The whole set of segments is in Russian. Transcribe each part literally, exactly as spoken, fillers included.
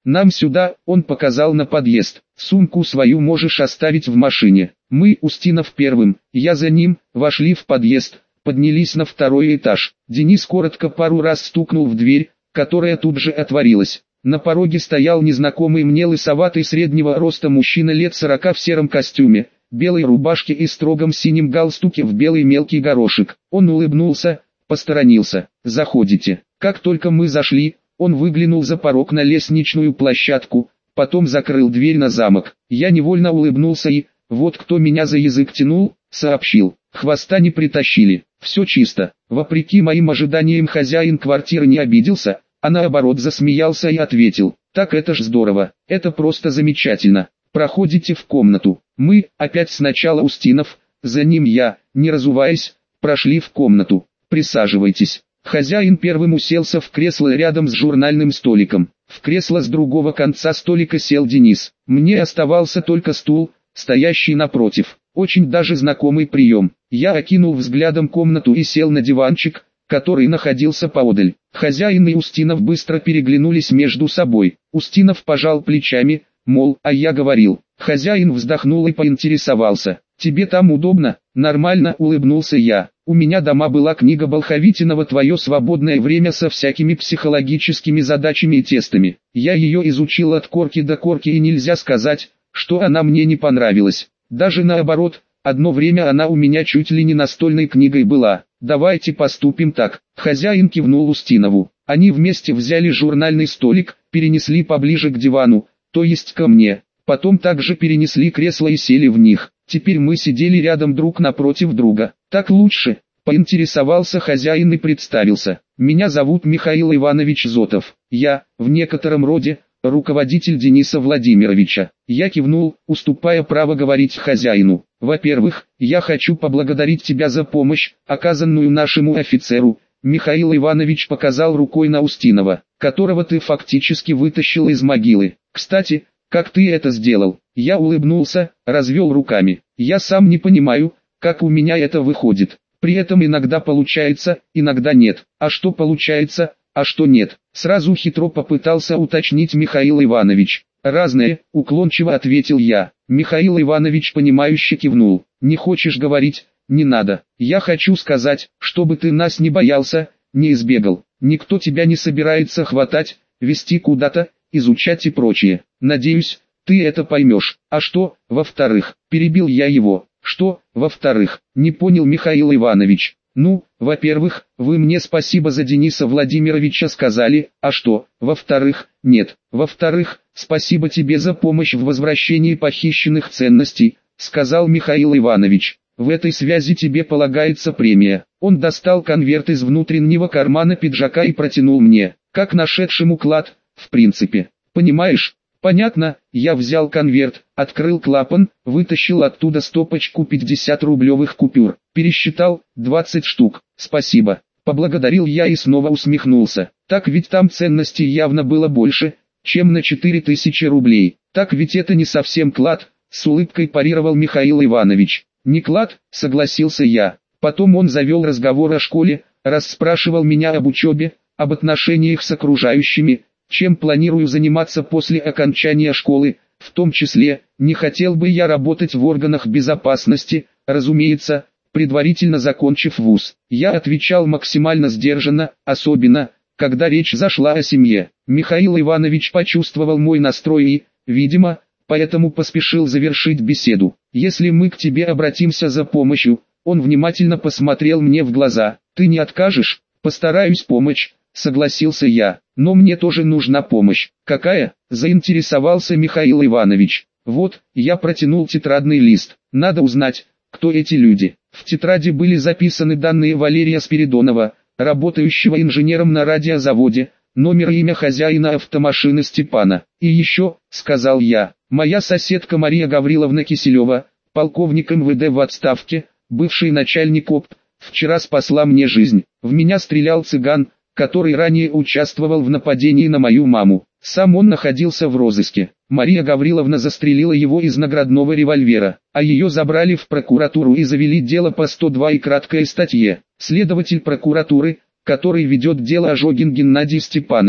нам сюда, он показал на подъезд, сумку свою можешь оставить в машине. Мы, Устинов первым, я за ним, вошли в подъезд, поднялись на второй этаж. Денис коротко пару раз стукнул в дверь, которая тут же отворилась. На пороге стоял незнакомый мне лысоватый среднего роста мужчина лет сорока в сером костюме, белой рубашке и строгом синем галстуке в белый мелкий горошек. Он улыбнулся, посторонился. «Заходите». Как только мы зашли, он выглянул за порог на лестничную площадку, потом закрыл дверь на замок. Я невольно улыбнулся и, вот кто меня за язык тянул, сообщил. Хвоста не притащили, все чисто. Вопреки моим ожиданиям хозяин квартиры не обиделся, а наоборот засмеялся и ответил. Так это ж здорово, это просто замечательно. Проходите в комнату. Мы, опять сначала Устинов, за ним я, не разуваясь, прошли в комнату. Присаживайтесь. Хозяин первым уселся в кресло рядом с журнальным столиком. В кресло с другого конца столика сел Денис. Мне оставался только стул, стоящий напротив. Очень даже знакомый прием. Я окинул взглядом комнату и сел на диванчик, который находился поодаль. Хозяин и Устинов быстро переглянулись между собой. Устинов пожал плечами, мол, а я говорил. Хозяин вздохнул и поинтересовался. «Тебе там удобно?» «Нормально», улыбнулся я. «У меня дома была книга Болховитинова «Твое свободное время» со всякими психологическими задачами и тестами. Я ее изучил от корки до корки и нельзя сказать, что она мне не понравилась. Даже наоборот, одно время она у меня чуть ли не настольной книгой была. Давайте поступим так». Хозяин кивнул Устинову. Они вместе взяли журнальный столик, перенесли поближе к дивану, то есть ко мне. Потом также перенесли кресла и сели в них. Теперь мы сидели рядом друг напротив друга. «Так лучше?» – поинтересовался хозяин и представился. «Меня зовут Михаил Иванович Зотов. Я, в некотором роде, руководитель Дениса Владимировича». Я кивнул, уступая право говорить хозяину. «Во-первых, я хочу поблагодарить тебя за помощь, оказанную нашему офицеру». Михаил Иванович показал рукой на Устинова, которого ты фактически вытащил из могилы. «Кстати, как ты это сделал?» Я улыбнулся, развел руками. «Я сам не понимаю, как у меня это выходит. При этом иногда получается, иногда нет. А что получается, а что нет?» Сразу хитро попытался уточнить Михаил Иванович. «Разное», уклончиво ответил я. Михаил Иванович понимающе кивнул. «Не хочешь говорить? Не надо. Я хочу сказать, чтобы ты нас не боялся, не избегал. Никто тебя не собирается хватать, вести куда-то, изучать и прочее. Надеюсь, ты это поймешь. А что, во-вторых?» Перебил я его. «Что, во-вторых?» Не понял Михаил Иванович. «Ну, во-первых, вы мне спасибо за Дениса Владимировича сказали, а что, во-вторых?» «Нет, во-вторых, спасибо тебе за помощь в возвращении похищенных ценностей», сказал Михаил Иванович. «В этой связи тебе полагается премия». Он достал конверт из внутреннего кармана пиджака и протянул мне, как нашедшему клад, в принципе. «Понимаешь?» «Понятно». Я взял конверт, открыл клапан, вытащил оттуда стопочку пятидесятирублевых купюр, пересчитал, двадцать штук. «Спасибо». Поблагодарил я и снова усмехнулся. Так ведь там ценностей явно было больше, чем на четыре тысячи рублей. Так ведь это не совсем клад, с улыбкой парировал Михаил Иванович. «Не клад», согласился я. Потом он завел разговор о школе, расспрашивал меня об учебе, об отношениях с окружающими, чем планирую заниматься после окончания школы, в том числе, не хотел бы я работать в органах безопасности, разумеется, предварительно закончив вуз. Я отвечал максимально сдержанно, особенно, когда речь зашла о семье. Михаил Иванович почувствовал мой настрой и, видимо, поэтому поспешил завершить беседу. «Если мы к тебе обратимся за помощью», он внимательно посмотрел мне в глаза. «Ты не откажешь?» «Постараюсь помочь», согласился я. «Но мне тоже нужна помощь». «Какая?» заинтересовался Михаил Иванович. «Вот», я протянул тетрадный лист. «Надо узнать, кто эти люди». В тетради были записаны данные Валерия Спиридонова, работающего инженером на радиозаводе, номер и имя хозяина автомашины Степана. «И еще», сказал я, «моя соседка Мария Гавриловна Киселева, полковник эм вэ дэ в отставке, бывший начальник ОП, вчера спасла мне жизнь. В меня стрелял цыган, который ранее участвовал в нападении на мою маму. Сам он находился в розыске. Мария Гавриловна застрелила его из наградного револьвера, а ее забрали в прокуратуру и завели дело по сто два и краткой статье. Следователь прокуратуры, который ведет дело Ожогин Геннадий Степанович,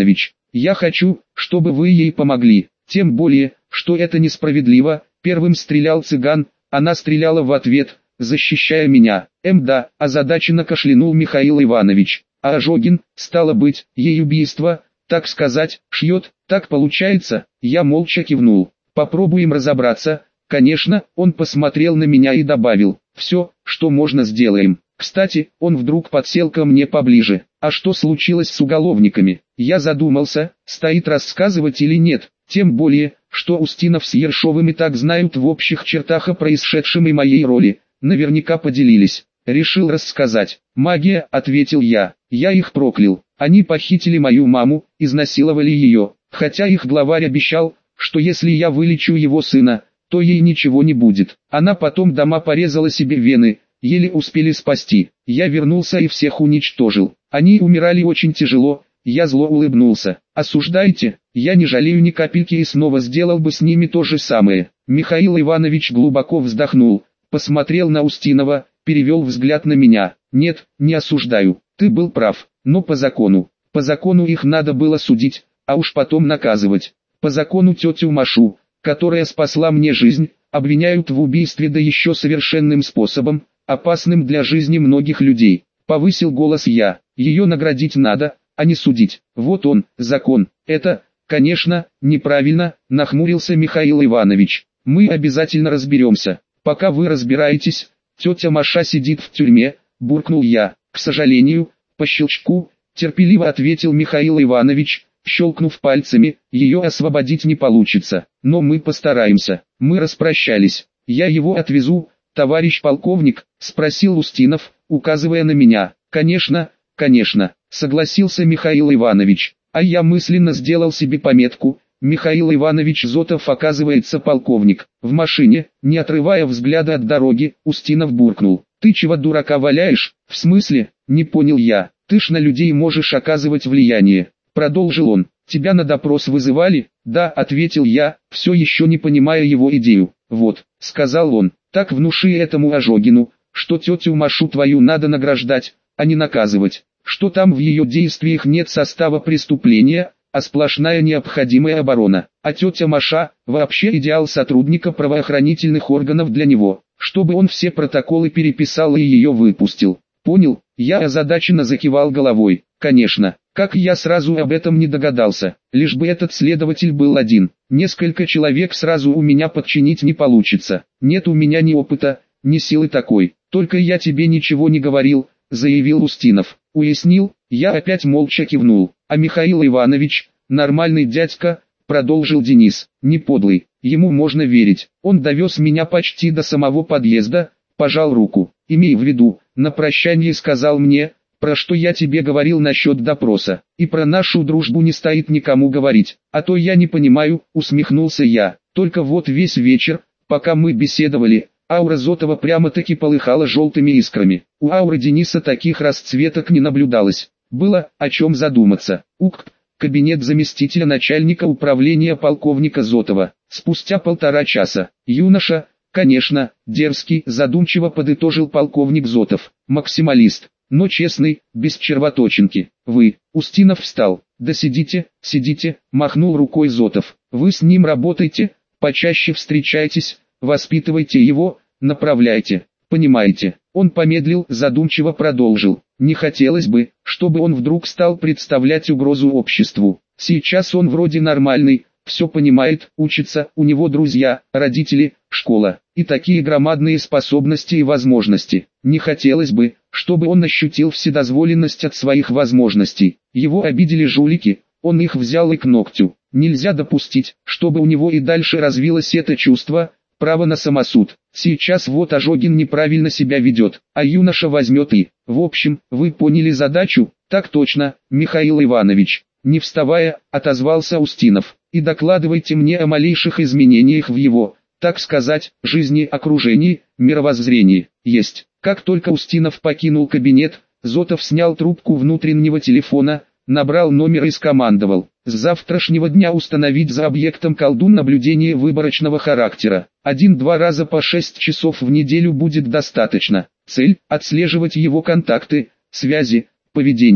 Я хочу, чтобы вы ей помогли, тем более, что это несправедливо. Первым стрелял цыган, она стреляла в ответ, защищая меня. Мда, озадаченно кашлянул Михаил Иванович. А Ожогин, стало быть, ей убийство, так сказать, шьет, так получается. Я молча кивнул. Попробуем разобраться. Конечно, он посмотрел на меня и добавил: все, что можно, сделаем. Кстати, он вдруг подсел ко мне поближе. А что случилось с уголовниками? Я задумался, стоит рассказывать или нет, тем более, что Устинов с Ершовым и так знают в общих чертах о происшедшем и моей роли, наверняка поделились. Решил рассказать. «Магия», — ответил я, — «я их проклял. Они похитили мою маму, изнасиловали ее, хотя их главарь обещал, что если я вылечу его сына, то ей ничего не будет. Она потом дома порезала себе вены, еле успели спасти. Я вернулся и всех уничтожил. Они умирали очень тяжело». Я зло улыбнулся. «Осуждайте, я не жалею ни капельки и снова сделал бы с ними то же самое». Михаил Иванович глубоко вздохнул, посмотрел на Устинова, перевел взгляд на меня. «Нет, не осуждаю, ты был прав, но по закону. По закону их надо было судить, а уж потом наказывать. По закону тетю Машу, которая спасла мне жизнь, обвиняют в убийстве, да еще совершенным способом, опасным для жизни многих людей». Повысил голос я. «Ее наградить надо, а не судить. Вот он, закон. Это, конечно, неправильно», — нахмурился Михаил Иванович. «Мы обязательно разберемся. Пока вы разбираетесь, тетя Маша сидит в тюрьме», — буркнул я. «К сожалению, по щелчку», — терпеливо ответил Михаил Иванович, щелкнув пальцами, «ее освободить не получится. Но мы постараемся». Мы распрощались. «Я его отвезу, товарищ полковник?» — спросил Устинов, указывая на меня. «Конечно, конечно», — согласился Михаил Иванович. А я мысленно сделал себе пометку: Михаил Иванович Зотов, оказывается, полковник. В машине, не отрывая взгляда от дороги, Устинов буркнул: «Ты чего дурака валяешь?» «В смысле?» — не понял я. «Ты ж на людей можешь оказывать влияние», — продолжил он. «Тебя на допрос вызывали?» «Да», — ответил я, все еще не понимая его идею. «Вот», — сказал он, — «так внуши этому Ожогину, что тетю Машу твою надо награждать, а не наказывать, что там в ее действиях нет состава преступления, а сплошная необходимая оборона. А тетя Маша – вообще идеал сотрудника правоохранительных органов для него, чтобы он все протоколы переписал и ее выпустил». «Понял», — я озадаченно закивал головой. «Конечно, как я сразу об этом не догадался, лишь бы этот следователь был один. Несколько человек сразу у меня подчинить не получится. Нет у меня ни опыта, ни силы такой. Только я тебе ничего не говорил», — заявил Устинов. «Уяснил?» Я опять молча кивнул. «А Михаил Иванович, нормальный дядька», — продолжил Денис, — «не подлый, ему можно верить. Он довез меня почти до самого подъезда, пожал руку. Имей в виду, на прощанье сказал мне, про что я тебе говорил насчет допроса, и про нашу дружбу не стоит никому говорить. А то я не понимаю», — усмехнулся я. «Только вот весь вечер, пока мы беседовали, аура Зотова прямо-таки полыхала желтыми искрами. У ауры Дениса таких расцветок не наблюдалось. Было о чем задуматься». УК, кабинет заместителя начальника управления полковника Зотова. Спустя полтора часа. «Юноша, конечно, дерзкий», — задумчиво подытожил полковник Зотов. «Максималист, но честный, без червоточинки. Вы». Устинов встал. «Да сидите, сидите», — махнул рукой Зотов. «Вы с ним работаете, почаще встречайтесь, воспитывайте его, направляйте. Понимаете?» Он помедлил, задумчиво продолжил. «Не хотелось бы, чтобы он вдруг стал представлять угрозу обществу. Сейчас он вроде нормальный, все понимает, учится, у него друзья, родители, школа, и такие громадные способности и возможности. Не хотелось бы, чтобы он ощутил вседозволенность от своих возможностей. Его обидели жулики, он их взял и к ногтю. Нельзя допустить, чтобы у него и дальше развилось это чувство, право на самосуд. Сейчас вот Ожогин неправильно себя ведет, а юноша возьмет и... В общем, вы поняли задачу?» «Так точно, Михаил Иванович», — не вставая, отозвался Устинов. «И докладывайте мне о малейших изменениях в его, так сказать, жизни, окружении, мировоззрении». «Есть». Как только Устинов покинул кабинет, Зотов снял трубку внутреннего телефона, набрал номер и скомандовал: «С завтрашнего дня установить за объектом колдун наблюдение выборочного характера. Один-два раза по шесть часов в неделю будет достаточно. Цель – отслеживать его контакты, связи, поведение.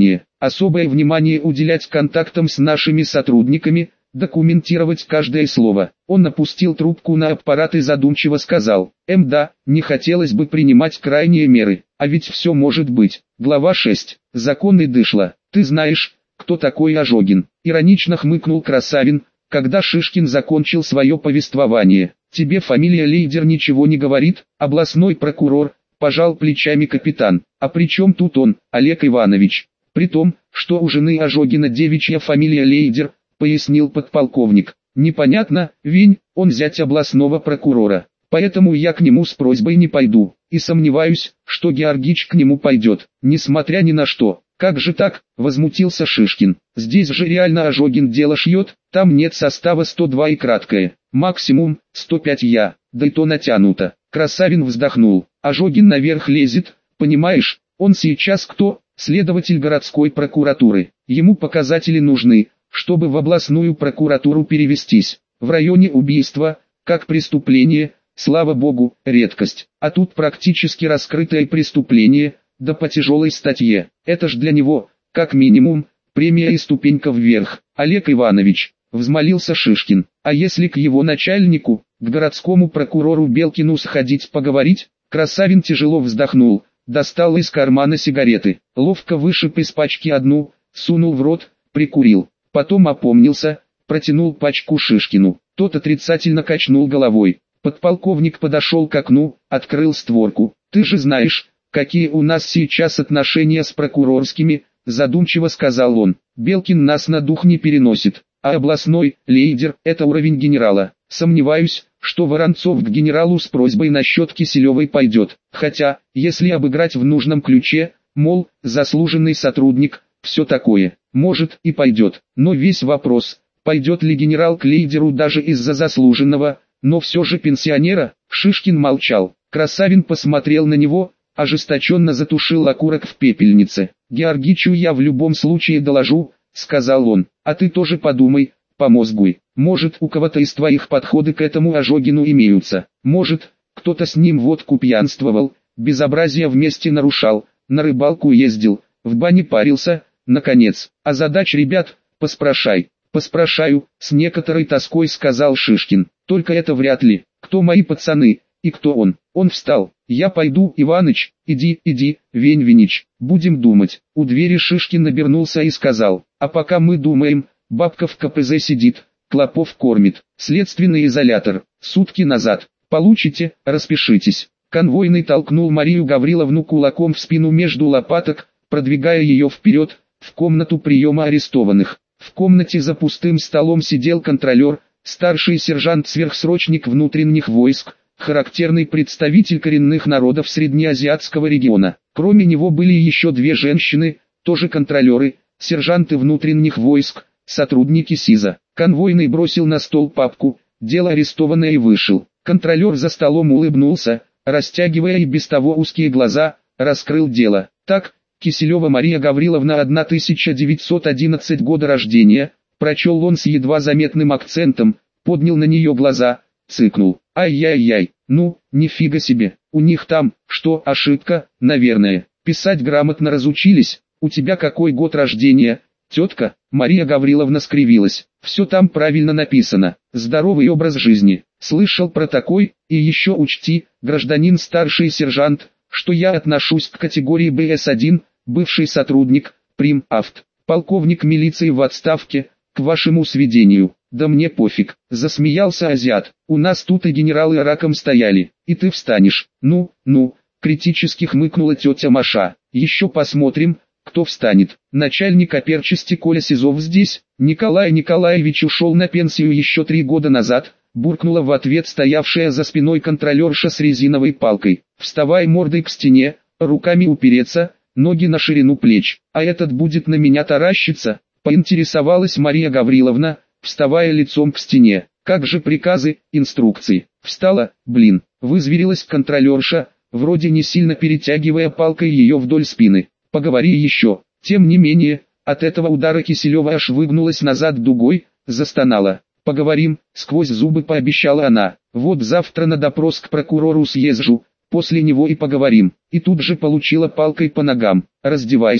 особое внимание уделять контактам с нашими сотрудниками, документировать каждое слово. Он опустил трубку на аппарат и задумчиво сказал: «Мда, не хотелось бы принимать крайние меры, а ведь все может быть». Глава шесть. Закон и дышло. «Ты знаешь, кто такой Ожогин?» Иронично хмыкнул Красавин, когда Шишкин закончил свое повествование. «Тебе фамилия Лейдер ничего не говорит?» «Областной прокурор», пожал плечами капитан. «А при чем тут он, Олег Иванович?» «При том, что у жены Ожогина девичья фамилия Лейдер», пояснил подполковник. «Непонятно, Вень, он зять областного прокурора, поэтому я к нему с просьбой не пойду, и сомневаюсь, что Георгич к нему пойдет, несмотря ни на что». «Как же так?» – возмутился Шишкин. «Здесь же реально Ожогин дело шьет, там нет состава сто два и краткое, максимум сто пять я, да и то натянуто». Красавин вздохнул. «Ожогин наверх лезет, понимаешь, он сейчас кто? Следователь городской прокуратуры. Ему показатели нужны, чтобы в областную прокуратуру перевестись. В районе убийства, как преступление, слава богу, редкость. А тут практически раскрытое преступление, да по тяжелой статье. Это ж для него, как минимум, премия и ступенька вверх». «Олег Иванович», взмолился Шишкин, «а если к его начальнику, к городскому прокурору Белкину сходить поговорить?» Красавин тяжело вздохнул, достал из кармана сигареты, ловко вышиб из пачки одну, сунул в рот, прикурил. Потом опомнился, протянул пачку Шишкину. Тот отрицательно качнул головой. Подполковник подошел к окну, открыл створку. «Ты же знаешь, какие у нас сейчас отношения с прокурорскими», задумчиво сказал он. «Белкин нас на дух не переносит, а областной Лейдер – это уровень генерала. Сомневаюсь, что Воронцов к генералу с просьбой насчет Киселевой пойдет. Хотя, если обыграть в нужном ключе, мол, заслуженный сотрудник, все такое, может и пойдет. Но весь вопрос, пойдет ли генерал к Лейдеру даже из-за заслуженного, но все же пенсионера». Шишкин молчал. Красавин посмотрел на него, ожесточенно затушил окурок в пепельнице. «Георгичу я в любом случае доложу», — сказал он, — «а ты тоже подумай, помозгуй. Может, у кого-то из твоих подходы к этому Ожогину имеются. Может, кто-то с ним водку пьянствовал, безобразие вместе нарушал, на рыбалку ездил, в бане парился, наконец. А задач ребят, поспрашай». «Поспрашаю», — с некоторой тоской сказал Шишкин. «Только это вряд ли. Кто мои пацаны, и кто он?» Он встал. «Я пойду, Иваныч, иди, иди, Вень Винич, будем думать». У двери Шишкин обернулся и сказал: «А пока мы думаем, бабка в ка пэ зэ сидит, клопов кормит. Следственный изолятор, сутки назад. Получите, распишитесь». Конвойный толкнул Марию Гавриловну кулаком в спину между лопаток, продвигая ее вперед, в комнату приема арестованных. В комнате за пустым столом сидел контролер, старший сержант-сверхсрочник внутренних войск, характерный представитель коренных народов среднеазиатского региона. Кроме него были еще две женщины, тоже контролеры, сержанты внутренних войск, сотрудники СИЗО. Конвойный бросил на стол папку, дело арестованное, и вышел. Контролер за столом улыбнулся, растягивая и без того узкие глаза, раскрыл дело. «Так, Киселева Мария Гавриловна, тысяча девятьсот одиннадцатого года рождения», прочел он с едва заметным акцентом, поднял на нее глаза, цыкнул. «Ай-яй-яй, ну, нифига себе, у них там, что, ошибка, наверное, писать грамотно разучились. У тебя какой год рождения, тетка?» Мария Гавриловна скривилась. «Все там правильно написано, здоровый образ жизни. Слышал про такой, и еще учти, гражданин старший сержант, что я отношусь к категории бэ эс один, бывший сотрудник, прим. Авт. Полковник милиции в отставке, к вашему сведению». «Да мне пофиг», — засмеялся азиат, — «у нас тут и генералы раком стояли, и ты встанешь». «Ну, ну», — критически хмыкнула тетя Маша, — «еще посмотрим, кто встанет». Начальник оперчасти Коля Сизов здесь. «Николай Николаевич ушел на пенсию еще три года назад», — буркнула в ответ стоявшая за спиной контролерша с резиновой палкой. «Вставай мордой к стене, руками упереться, ноги на ширину плеч. А этот будет на меня таращиться?» — поинтересовалась Мария Гавриловна, вставая лицом к стене. «Как же приказы, инструкции?» «Встала, блин», — вызверилась контролерша, вроде не сильно перетягивая палкой ее вдоль спины. «Поговори еще». Тем не менее, от этого удара Киселева аж выгнулась назад дугой, застонала. «Поговорим», — сквозь зубы пообещала она. «Вот завтра на допрос к прокурору съезжу, после него и поговорим». И тут же получила палкой по ногам. «Раздевайся».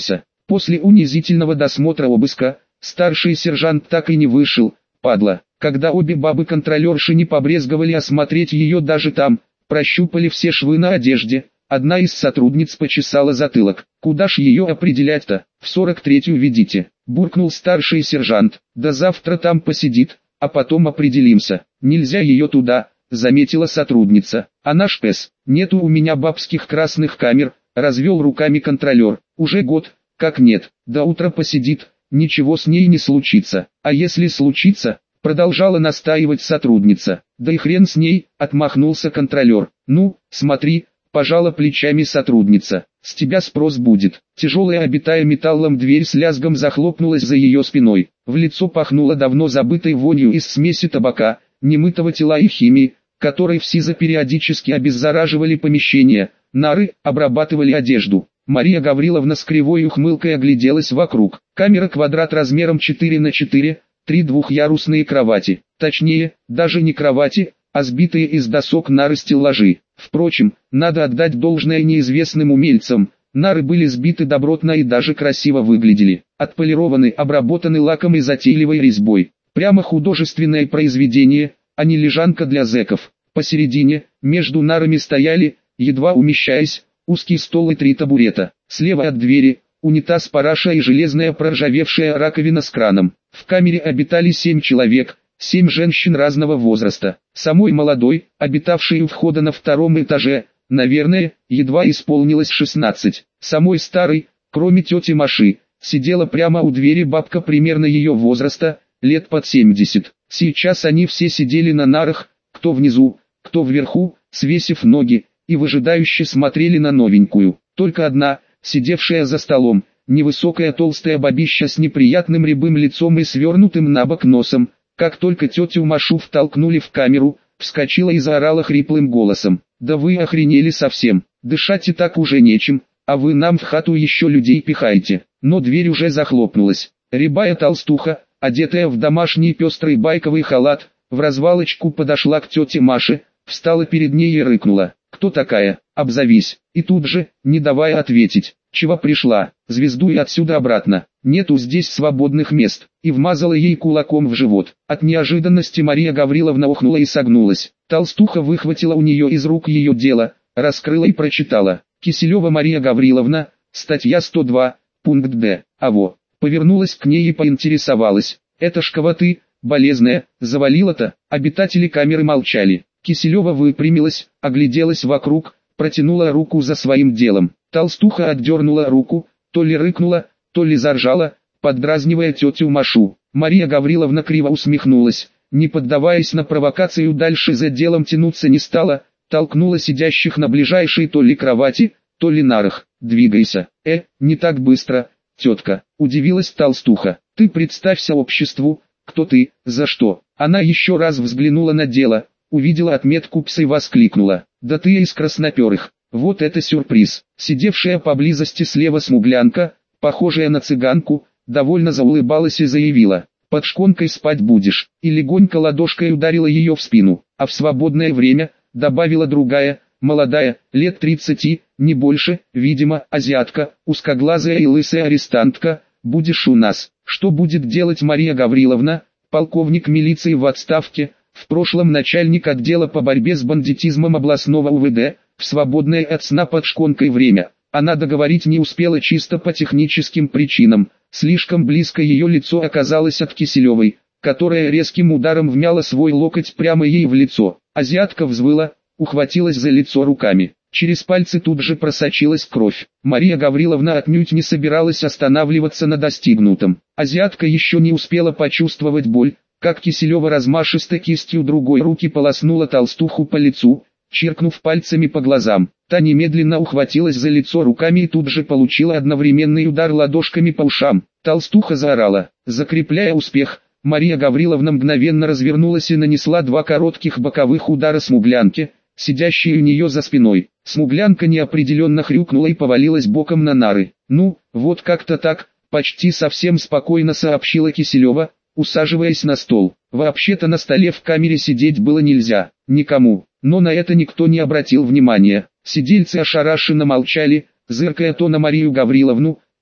После унизительного досмотра обыска, старший сержант так и не вышел, падла. Когда обе бабы-контролерши не побрезговали осмотреть ее даже там, прощупали все швы на одежде, одна из сотрудниц почесала затылок. «Куда ж ее определять-то? В сорок третью ведите», — буркнул старший сержант. «До завтра там посидит, а потом определимся». «Нельзя ее туда», — заметила сотрудница. «Она ж пес. Нету у меня бабских красных камер», — развел руками контролер. «Уже год, как нет. До утра посидит, ничего с ней не случится. А если случится?» — продолжала настаивать сотрудница. «Да и хрен с ней», — отмахнулся контролер. «Ну, смотри», — пожала плечами сотрудница. «С тебя спрос будет». Тяжелая, обитая металлом, дверь с лязгом захлопнулась за ее спиной. В лицо пахнуло давно забытой вонью из смеси табака, немытого тела и химии, которой в СИЗО периодически обеззараживали помещения, нары, обрабатывали одежду. Мария Гавриловна с кривой ухмылкой огляделась вокруг. Камера квадрат размером четыре на четыре, три двухъярусные кровати. Точнее, даже не кровати, а сбитые из досок нары стеллажи. Впрочем, надо отдать должное неизвестным умельцам, нары были сбиты добротно и даже красиво выглядели. Отполированы, обработаны лаком и затейливой резьбой. Прямо художественное произведение, а не лежанка для зэков. Посередине, между нарами стояли, едва умещаясь, узкий стол и три табурета. Слева от двери, унитаз параша и железная проржавевшая раковина с краном. В камере обитали семь человек, семь женщин разного возраста. Самой молодой, обитавшей у входа на втором этаже, наверное, едва исполнилось шестнадцать. Самой старой, кроме тети Маши, сидела прямо у двери бабка примерно ее возраста, лет под семьдесят. Сейчас они все сидели на нарах, кто внизу, кто вверху, свесив ноги, и выжидающе смотрели на новенькую. Только одна, сидевшая за столом, невысокая толстая бабища с неприятным рябым лицом и свернутым на бок носом, как только тетю Машу втолкнули в камеру, вскочила и заорала хриплым голосом. «Да вы охренели совсем, дышать и так уже нечем, а вы нам в хату еще людей пихаете». Но дверь уже захлопнулась. Рябая толстуха, одетая в домашний пестрый байковый халат, в развалочку подошла к тете Маше, встала перед ней и рыкнула: «Кто такая? Обзовись!» И тут же, не давая ответить: «Чего пришла? Звездуй отсюда обратно, нету здесь свободных мест», и вмазала ей кулаком в живот. От неожиданности Мария Гавриловна охнула и согнулась. Толстуха выхватила у нее из рук ее дело, раскрыла и прочитала: «Киселева Мария Гавриловна, статья сто два, пункт Д. Аво». Повернулась к ней и поинтересовалась: «Это ж кого ты, болезная, завалила-то?» Обитатели камеры молчали. Киселева выпрямилась, огляделась вокруг, протянула руку за своим делом. Толстуха отдернула руку, то ли рыкнула, то ли заржала, поддразнивая тетю Машу. Мария Гавриловна криво усмехнулась, не поддаваясь на провокацию, дальше за делом тянуться не стала, толкнула сидящих на ближайшей то ли кровати, то ли нарах. «Двигайся». «Э, не так быстро, тетка», — удивилась толстуха. «Ты представься обществу, кто ты, за что». Она еще раз взглянула на дело, увидела отметку ПС и воскликнула: «Да ты из красноперых». Вот это сюрприз. Сидевшая поблизости слева смуглянка, похожая на цыганку, довольно заулыбалась и заявила: «Под шконкой спать будешь», и легонько ладошкой ударила ее в спину. А в свободное время, добавила другая, молодая, лет тридцати, не больше, видимо, азиатка, узкоглазая и лысая арестантка: «Будешь у нас». Что будет делать Мария Гавриловна, полковник милиции в отставке, в прошлом начальник отдела по борьбе с бандитизмом областного УВД, в свободное от сна под шконкой время? Она договорить не успела чисто по техническим причинам, слишком близко ее лицо оказалось от Киселевой, которая резким ударом вмяла свой локоть прямо ей в лицо. Азиатка взвыла, ухватилась за лицо руками. Через пальцы тут же просочилась кровь. Мария Гавриловна отнюдь не собиралась останавливаться на достигнутом. Азиатка еще не успела почувствовать боль, как Киселева размашисто кистью другой руки полоснула толстуху по лицу, чиркнув пальцами по глазам. Та немедленно ухватилась за лицо руками и тут же получила одновременный удар ладошками по ушам. Толстуха заорала. Закрепляя успех, Мария Гавриловна мгновенно развернулась и нанесла два коротких боковых удара смуглянке, сидящей у нее за спиной. Смуглянка неопределенно хрюкнула и повалилась боком на нары. «Ну, вот как-то так», — почти совсем спокойно сообщила Киселева, усаживаясь на стол. Вообще-то на столе в камере сидеть было нельзя, никому, но на это никто не обратил внимания. Сидельцы ошарашенно молчали, зыркая то на Марию Гавриловну,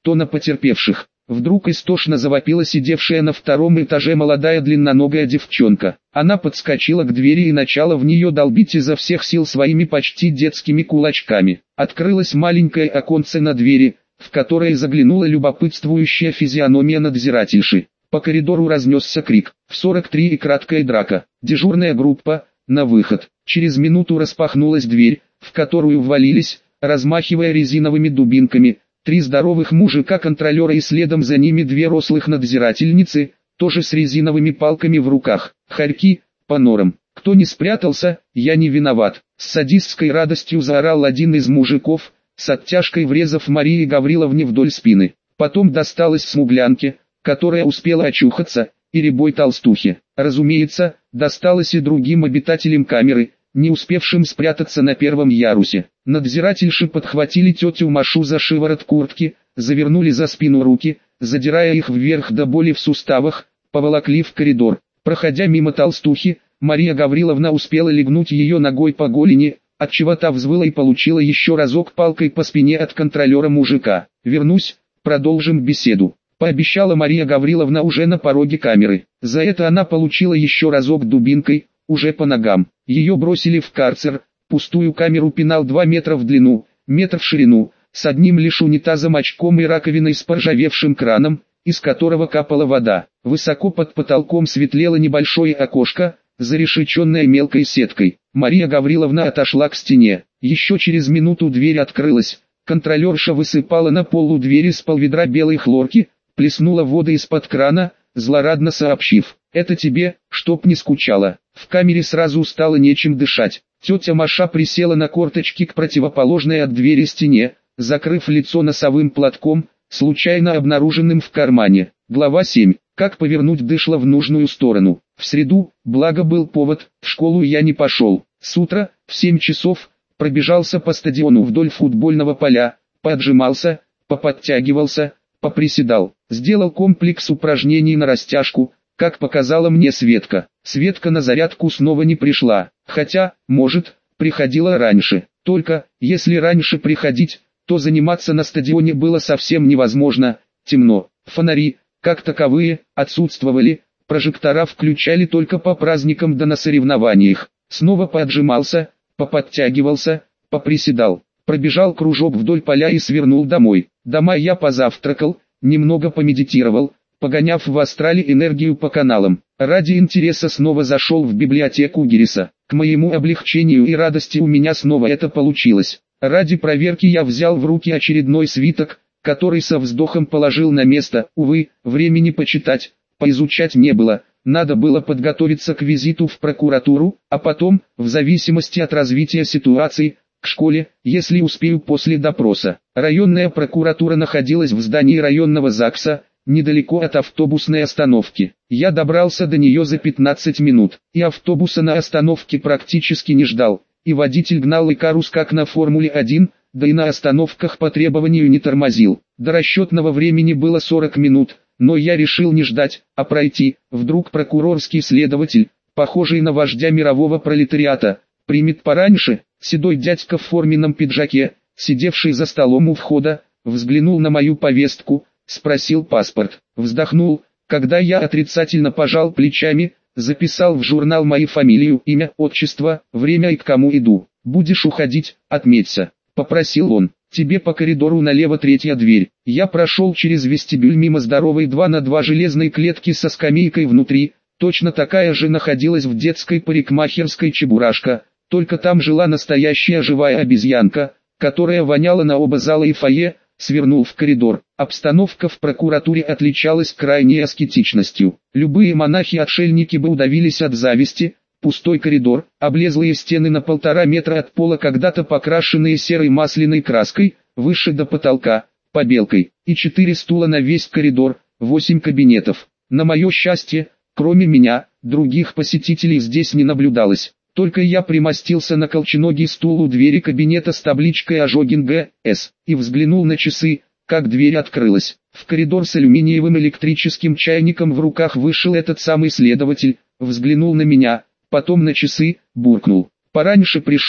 то на потерпевших. Вдруг истошно завопила сидевшая на втором этаже молодая длинноногая девчонка. Она подскочила к двери и начала в нее долбить изо всех сил своими почти детскими кулачками. Открылось маленькое оконце на двери, в которое заглянула любопытствующая физиономия надзирательши. По коридору разнесся крик. В сорок три и краткая драка. Дежурная группа, на выход. Через минуту распахнулась дверь, в которую ввалились, размахивая резиновыми дубинками, три здоровых мужика-контролера и следом за ними две рослых надзирательницы, тоже с резиновыми палками в руках. Хорьки, по норам. Кто не спрятался, я не виноват. С садистской радостью заорал один из мужиков, с оттяжкой врезав Марии Гавриловне вдоль спины. Потом досталось смуглянке, которая успела очухаться, и рябой толстухе. Разумеется, досталось и другим обитателям камеры, не успевшим спрятаться на первом ярусе. Надзирательши подхватили тетю Машу за шиворот куртки, завернули за спину руки, задирая их вверх до боли в суставах, поволокли в коридор. Проходя мимо толстухи, Мария Гавриловна успела легнуть ее ногой по голени, отчего та взвыла и получила еще разок палкой по спине от контролера мужика. «Вернусь, продолжим беседу», — пообещала Мария Гавриловна уже на пороге камеры. За это она получила еще разок дубинкой, уже по ногам. Ее бросили в карцер, пустую камеру пенал два метра в длину, метр в ширину, с одним лишь унитазом, очком и раковиной с поржавевшим краном, из которого капала вода. Высоко под потолком светлело небольшое окошко, зарешеченное мелкой сеткой. Мария Гавриловна отошла к стене. Еще через минуту дверь открылась. Контролерша высыпала на пол у двери с полведра белой хлорки, плеснула воды из-под крана, злорадно сообщив: «Это тебе, чтоб не скучала». В камере сразу стало нечем дышать. Тетя Маша присела на корточки к противоположной от двери стене, закрыв лицо носовым платком, случайно обнаруженным в кармане. Глава семь. Как повернуть дышло в нужную сторону. В среду, благо был повод, в школу я не пошел. С утра, в семь часов, пробежался по стадиону вдоль футбольного поля, поотжимался, поподтягивался, поприседал. Сделал комплекс упражнений на растяжку, как показала мне Светка. Светка на зарядку снова не пришла, хотя, может, приходила раньше. Только, если раньше приходить, то заниматься на стадионе было совсем невозможно, темно, фонари, как таковые, отсутствовали, прожектора включали только по праздникам да на соревнованиях. Снова поотжимался, поподтягивался, поприседал, пробежал кружок вдоль поля и свернул домой. Дома я позавтракал, немного помедитировал, погоняв в астрале энергию по каналам. Ради интереса снова зашел в библиотеку Гириса. К моему облегчению и радости у меня снова это получилось. Ради проверки я взял в руки очередной свиток, который со вздохом положил на место. Увы, времени почитать, поизучать не было. Надо было подготовиться к визиту в прокуратуру, а потом, в зависимости от развития ситуации, к школе, если успею после допроса. Районная прокуратура находилась в здании районного ЗАГСа, недалеко от автобусной остановки. Я добрался до нее за пятнадцать минут, и автобуса на остановке практически не ждал, и водитель гнал Икарус как на Формуле один, да и на остановках по требованию не тормозил. До расчетного времени было сорок минут, но я решил не ждать, а пройти. Вдруг прокурорский следователь, похожий на вождя мирового пролетариата, примет пораньше. Седой дядька в форменном пиджаке, сидевший за столом у входа, взглянул на мою повестку, спросил паспорт, вздохнул, когда я отрицательно пожал плечами, записал в журнал мою фамилию, имя, отчество, время и к кому иду. «Будешь уходить, отметься», — попросил он. «Тебе по коридору налево третья дверь». Я прошел через вестибюль мимо здоровой два на два железной клетки со скамейкой внутри, точно такая же находилась в детской парикмахерской «Чебурашка», только там жила настоящая живая обезьянка, которая воняла на оба зала и фойе. Свернул в коридор. Обстановка в прокуратуре отличалась крайней аскетичностью. Любые монахи-отшельники бы удавились от зависти. Пустой коридор, облезлые стены на полтора метра от пола, когда-то покрашенные серой масляной краской, выше до потолка, побелкой, и четыре стула на весь коридор, восемь кабинетов. На мое счастье, кроме меня, других посетителей здесь не наблюдалось. Только я примостился на колченогий стул у двери кабинета с табличкой «Ожогин Г С» и взглянул на часы, как дверь открылась. В коридор с алюминиевым электрическим чайником в руках вышел этот самый следователь, взглянул на меня, потом на часы, буркнул: «Пораньше пришел,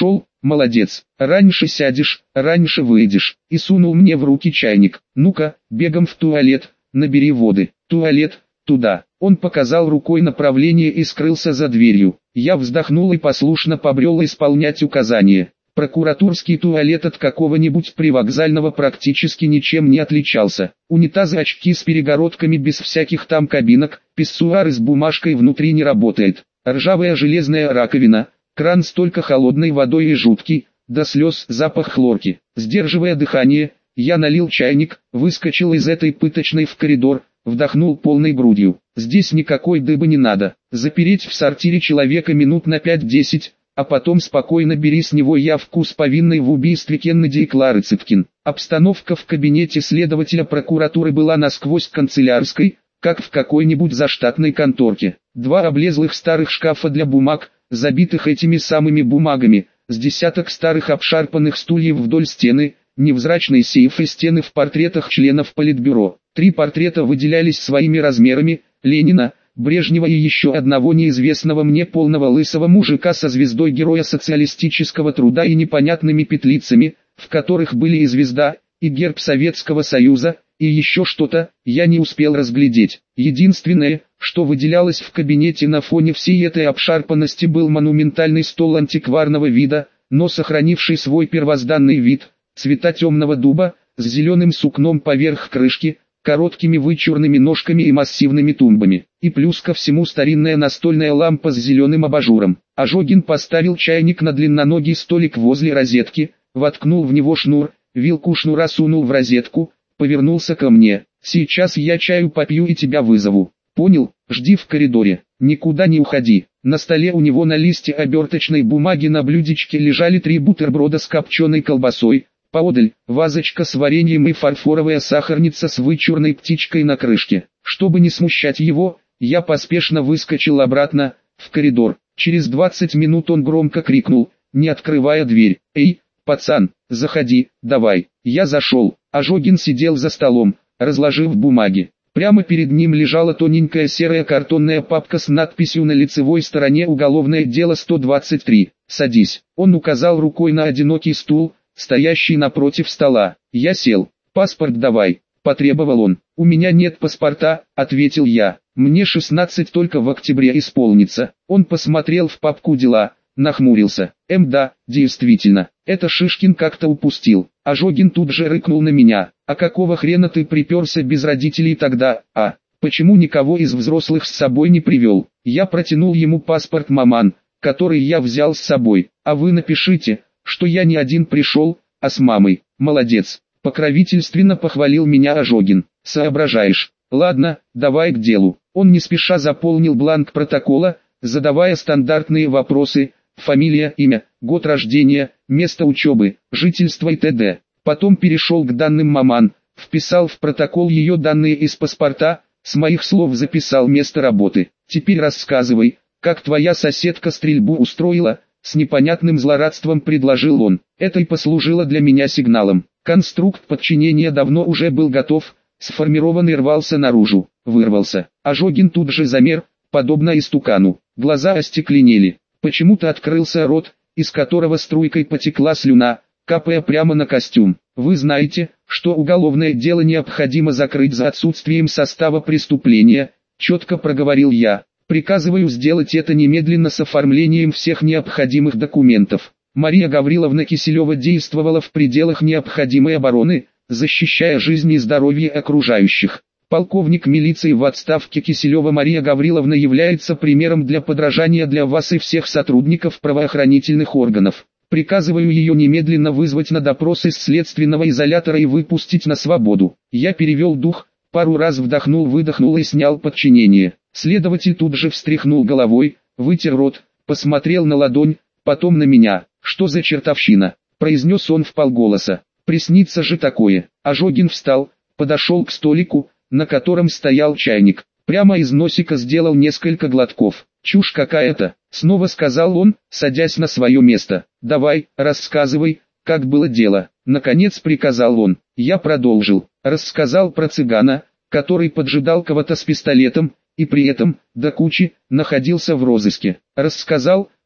молодец, раньше сядешь, раньше выйдешь, и сунул мне в руки чайник. Ну-ка, бегом в туалет, набери воды. Туалет, туда. Он показал рукой направление и скрылся за дверью. Я вздохнул и послушно побрел исполнять указания. Прокуратурский туалет от какого-нибудь привокзального практически ничем не отличался. Унитазы, очки с перегородками без всяких там кабинок, писсуары с бумажкой внутри не работает. Ржавая железная раковина, кран с только холодной водой и жуткий, до слез запах хлорки. Сдерживая дыхание, я налил чайник, выскочил из этой пыточной в коридор, вдохнул полной грудью. Здесь никакой дыбы не надо. Запереть в сортире человека минут на пять-десять, а потом спокойно бери с него явку с повинной в убийстве Кеннеди и Клары Цыпкин. Обстановка в кабинете следователя прокуратуры была насквозь канцелярской, как в какой-нибудь заштатной конторке. Два облезлых старых шкафа для бумаг, забитых этими самыми бумагами, с десяток старых обшарпанных стульев вдоль стены, невзрачные сейфы, стены в портретах членов Политбюро. Три портрета выделялись своими размерами: Ленина, Брежнева и еще одного неизвестного мне полного лысого мужика со звездой Героя социалистического труда и непонятными петлицами, в которых были и звезда, и герб Советского Союза, и еще что-то, я не успел разглядеть. Единственное, что выделялось в кабинете на фоне всей этой обшарпанности, был монументальный стол антикварного вида, но сохранивший свой первозданный вид, цвета темного дуба, с зеленым сукном поверх крышки, короткими вычурными ножками и массивными тумбами. И плюс ко всему старинная настольная лампа с зеленым абажуром. Ожогин поставил чайник на длинноногий столик возле розетки, воткнул в него шнур, вилку шнура сунул в розетку, повернулся ко мне. «Сейчас я чаю попью и тебя вызову. Понял? Жди в коридоре. Никуда не уходи». На столе у него на листе оберточной бумаги на блюдечке лежали три бутерброда с копченой колбасой. Поодаль вазочка с вареньем и фарфоровая сахарница с вычурной птичкой на крышке. Чтобы не смущать его, я поспешно выскочил обратно, в коридор. Через двадцать минут он громко крикнул, не открывая дверь: «Эй, пацан, заходи, давай». Я зашел. Ожогин сидел за столом, разложив бумаги. Прямо перед ним лежала тоненькая серая картонная папка с надписью на лицевой стороне «Уголовное дело сто двадцать три». «Садись». Он указал рукой на одинокий стул, стоящий напротив стола. Я сел. «Паспорт давай», — потребовал он. «У меня нет паспорта», — ответил я. «Мне шестнадцать только в октябре исполнится». Он посмотрел в папку дела, нахмурился. «Эм, да, действительно, это Шишкин как-то упустил». Ожогин тут же рыкнул на меня. «А какого хрена ты приперся без родителей тогда, а? Почему никого из взрослых с собой не привел?» Я протянул ему паспорт маман, который я взял с собой. «А вы напишите, что я не один пришел, а с мамой». «Молодец», — покровительственно похвалил меня Ожогин. «Соображаешь. Ладно, давай к делу». Он не спеша заполнил бланк протокола, задавая стандартные вопросы: фамилия, имя, год рождения, место учебы, жительство и т.д. Потом перешел к данным маман, вписал в протокол ее данные из паспорта, с моих слов записал место работы. «Теперь рассказывай, как твоя соседка стрельбу устроила», — с непонятным злорадством предложил он. Это и послужило для меня сигналом. Конструкт подчинения давно уже был готов, сформирован и рвался наружу. Вырвался. Ожогин тут же замер, подобно истукану. Глаза остекленели. Почему-то открылся рот, из которого струйкой потекла слюна, капая прямо на костюм. «Вы знаете, что уголовное дело необходимо закрыть за отсутствием состава преступления», — четко проговорил я. «Приказываю сделать это немедленно с оформлением всех необходимых документов». Мария Гавриловна Киселева действовала в пределах необходимой обороны, защищая жизнь и здоровье окружающих. Полковник милиции в отставке Киселева Мария Гавриловна является примером для подражания для вас и всех сотрудников правоохранительных органов. Приказываю ее немедленно вызвать на допрос из следственного изолятора и выпустить на свободу. Я перевел дух, пару раз вдохнул-выдохнул и снял подчинение. Следователь тут же встряхнул головой, вытер рот, посмотрел на ладонь, потом на меня. «Что за чертовщина?» – произнес он вполголоса. «Приснится же такое». Ожогин встал, подошел к столику, на котором стоял чайник. Прямо из носика сделал несколько глотков. «Чушь какая-то», — снова сказал он, садясь на свое место. «Давай, рассказывай, как было дело». Наконец приказал он. Я продолжил. Рассказал про цыгана, который поджидал кого-то с пистолетом, и при этом, до кучи, находился в розыске. Рассказал,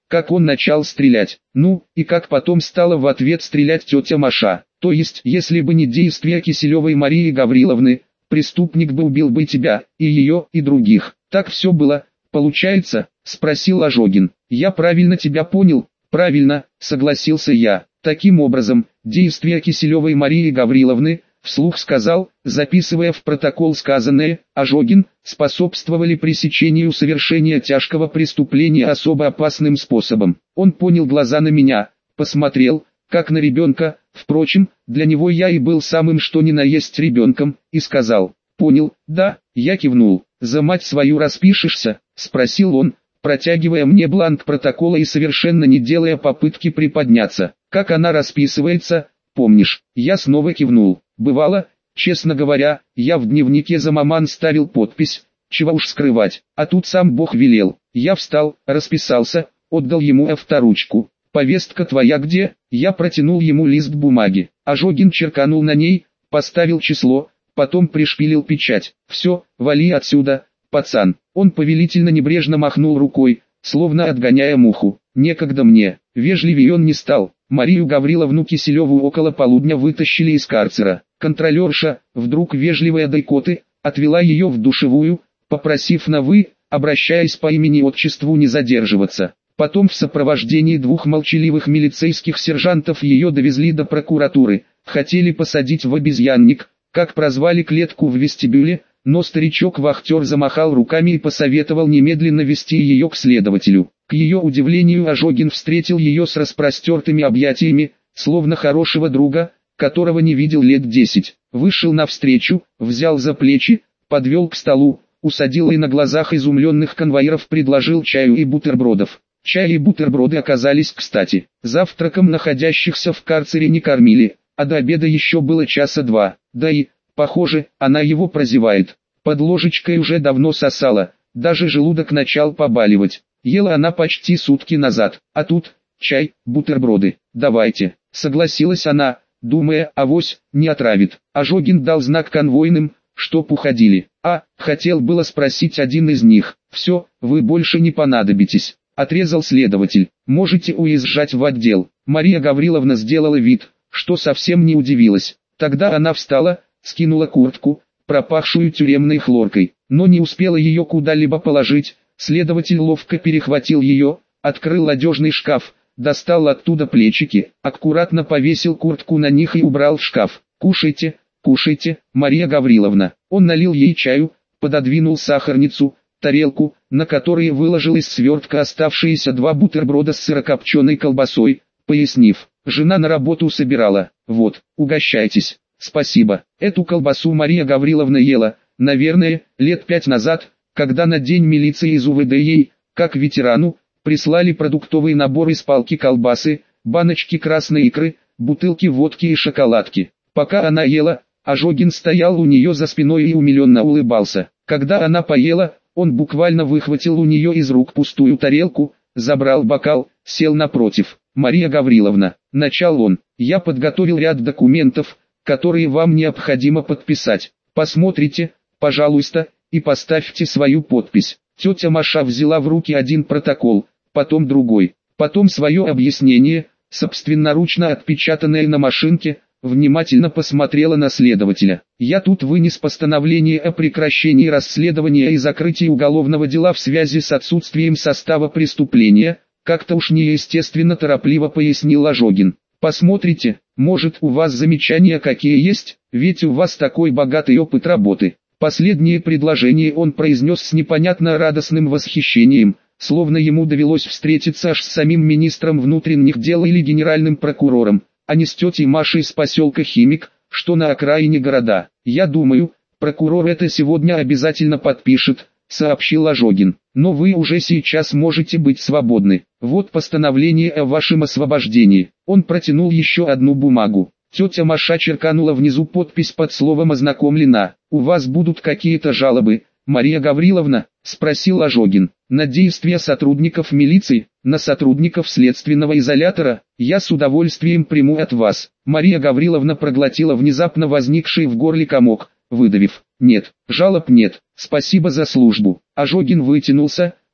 как он начал стрелять. Ну, и как потом стала в ответ стрелять тетя Маша. То есть, если бы не действия Киселевой Марии Гавриловны, преступник бы убил бы тебя, и ее, и других. Так все было, получается, спросил Ожогин. Я правильно тебя понял? Правильно, согласился я. Таким образом, действия Киселевой Марии Гавриловны, вслух сказал, записывая в протокол сказанное, Ожогин, способствовали пресечению совершения тяжкого преступления особо опасным способом. Он поднял глаза на меня, посмотрел, как на ребенка, впрочем, для него я и был самым что ни на есть ребенком, и сказал: «Понял, да», я кивнул. «За мать свою распишешься?» — спросил он, протягивая мне бланк протокола и совершенно не делая попытки приподняться. «Как она расписывается, помнишь?» Я снова кивнул. «Бывало, честно говоря, я в дневнике за маман ставил подпись, чего уж скрывать, а тут сам Бог велел». Я встал, расписался, отдал ему авторучку. «Повестка твоя где?» Я протянул ему лист бумаги. Ожогин черканул на ней, поставил число, потом пришпилил печать. «Все, вали отсюда, пацан». Он повелительно небрежно махнул рукой, словно отгоняя муху. Некогда мне. Вежливее он не стал. Марию Гавриловну Киселеву около полудня вытащили из карцера. Контролерша, вдруг вежливая до икоты, отвела ее в душевую, попросив на «вы», обращаясь по имени-отчеству не задерживаться. Потом в сопровождении двух молчаливых милицейских сержантов ее довезли до прокуратуры. Хотели посадить в обезьянник, как прозвали клетку в вестибюле, но старичок-вахтер замахал руками и посоветовал немедленно вести ее к следователю. К ее удивлению, Ожогин встретил ее с распростертыми объятиями, словно хорошего друга, которого не видел лет десять. Вышел навстречу, взял за плечи, подвел к столу, усадил и на глазах изумленных конвоиров предложил чаю и бутербродов. Чай и бутерброды оказались кстати. Завтраком находящихся в карцере не кормили, а до обеда еще было часа два. Да и, похоже, она его прозевает. Под ложечкой уже давно сосала, даже желудок начал побаливать. Ела она почти сутки назад, а тут, чай, бутерброды, давайте. Согласилась она, думая, авось, не отравит. Ожогин дал знак конвойным, чтоб уходили. А, хотел было спросить один из них. «Все, вы больше не понадобитесь», — отрезал следователь. «Можете уезжать в отдел». Мария Гавриловна сделала вид, что совсем не удивилась. Тогда она встала, скинула куртку, пропахшую тюремной хлоркой, но не успела ее куда-либо положить. Следователь ловко перехватил ее, открыл одежный шкаф, достал оттуда плечики, аккуратно повесил куртку на них и убрал в шкаф. «Кушайте, кушайте, Мария Гавриловна». Он налил ей чаю, пододвинул сахарницу, тарелку, на которой выложил из свертка оставшиеся два бутерброда с сырокопченой колбасой, пояснив: «Жена на работу собирала, вот, угощайтесь». «Спасибо». Эту колбасу Мария Гавриловна ела, наверное, лет пять назад, когда на день милиции из УВД ей, как ветерану, прислали продуктовый набор из палки колбасы, баночки красной икры, бутылки водки и шоколадки. Пока она ела, Ожогин стоял у нее за спиной и умиленно улыбался. Когда она поела, он буквально выхватил у нее из рук пустую тарелку, забрал бокал, сел напротив. «Мария Гавриловна», — начал он, — «я подготовил ряд документов, которые вам необходимо подписать. Посмотрите, пожалуйста, и поставьте свою подпись». Тетя Маша взяла в руки один протокол, потом другой, потом свое объяснение, собственноручно отпечатанное на машинке, внимательно посмотрела на следователя. «Я тут вынес постановление о прекращении расследования и закрытии уголовного дела в связи с отсутствием состава преступления», как-то уж неестественно торопливо пояснил Ожогин. «Посмотрите, может, у вас замечания какие есть, ведь у вас такой богатый опыт работы». Последнее предложение он произнес с непонятно радостным восхищением, словно ему довелось встретиться аж с самим министром внутренних дел или генеральным прокурором, а не с тетей Машей из поселка Химик, что на окраине города. «Я думаю, прокурор это сегодня обязательно подпишет», — сообщил Ожогин. «Но вы уже сейчас можете быть свободны. Вот постановление о вашем освобождении». Он протянул еще одну бумагу. Тетя Маша черканула внизу подпись под словом «ознакомлена». «У вас будут какие-то жалобы, Мария Гавриловна?» — спросил Ожогин. «На действия сотрудников милиции, на сотрудников следственного изолятора, я с удовольствием приму от вас». Мария Гавриловна проглотила внезапно возникший в горле комок, выдавив: «Нет, жалоб нет, спасибо за службу». Ожогин вытянулся,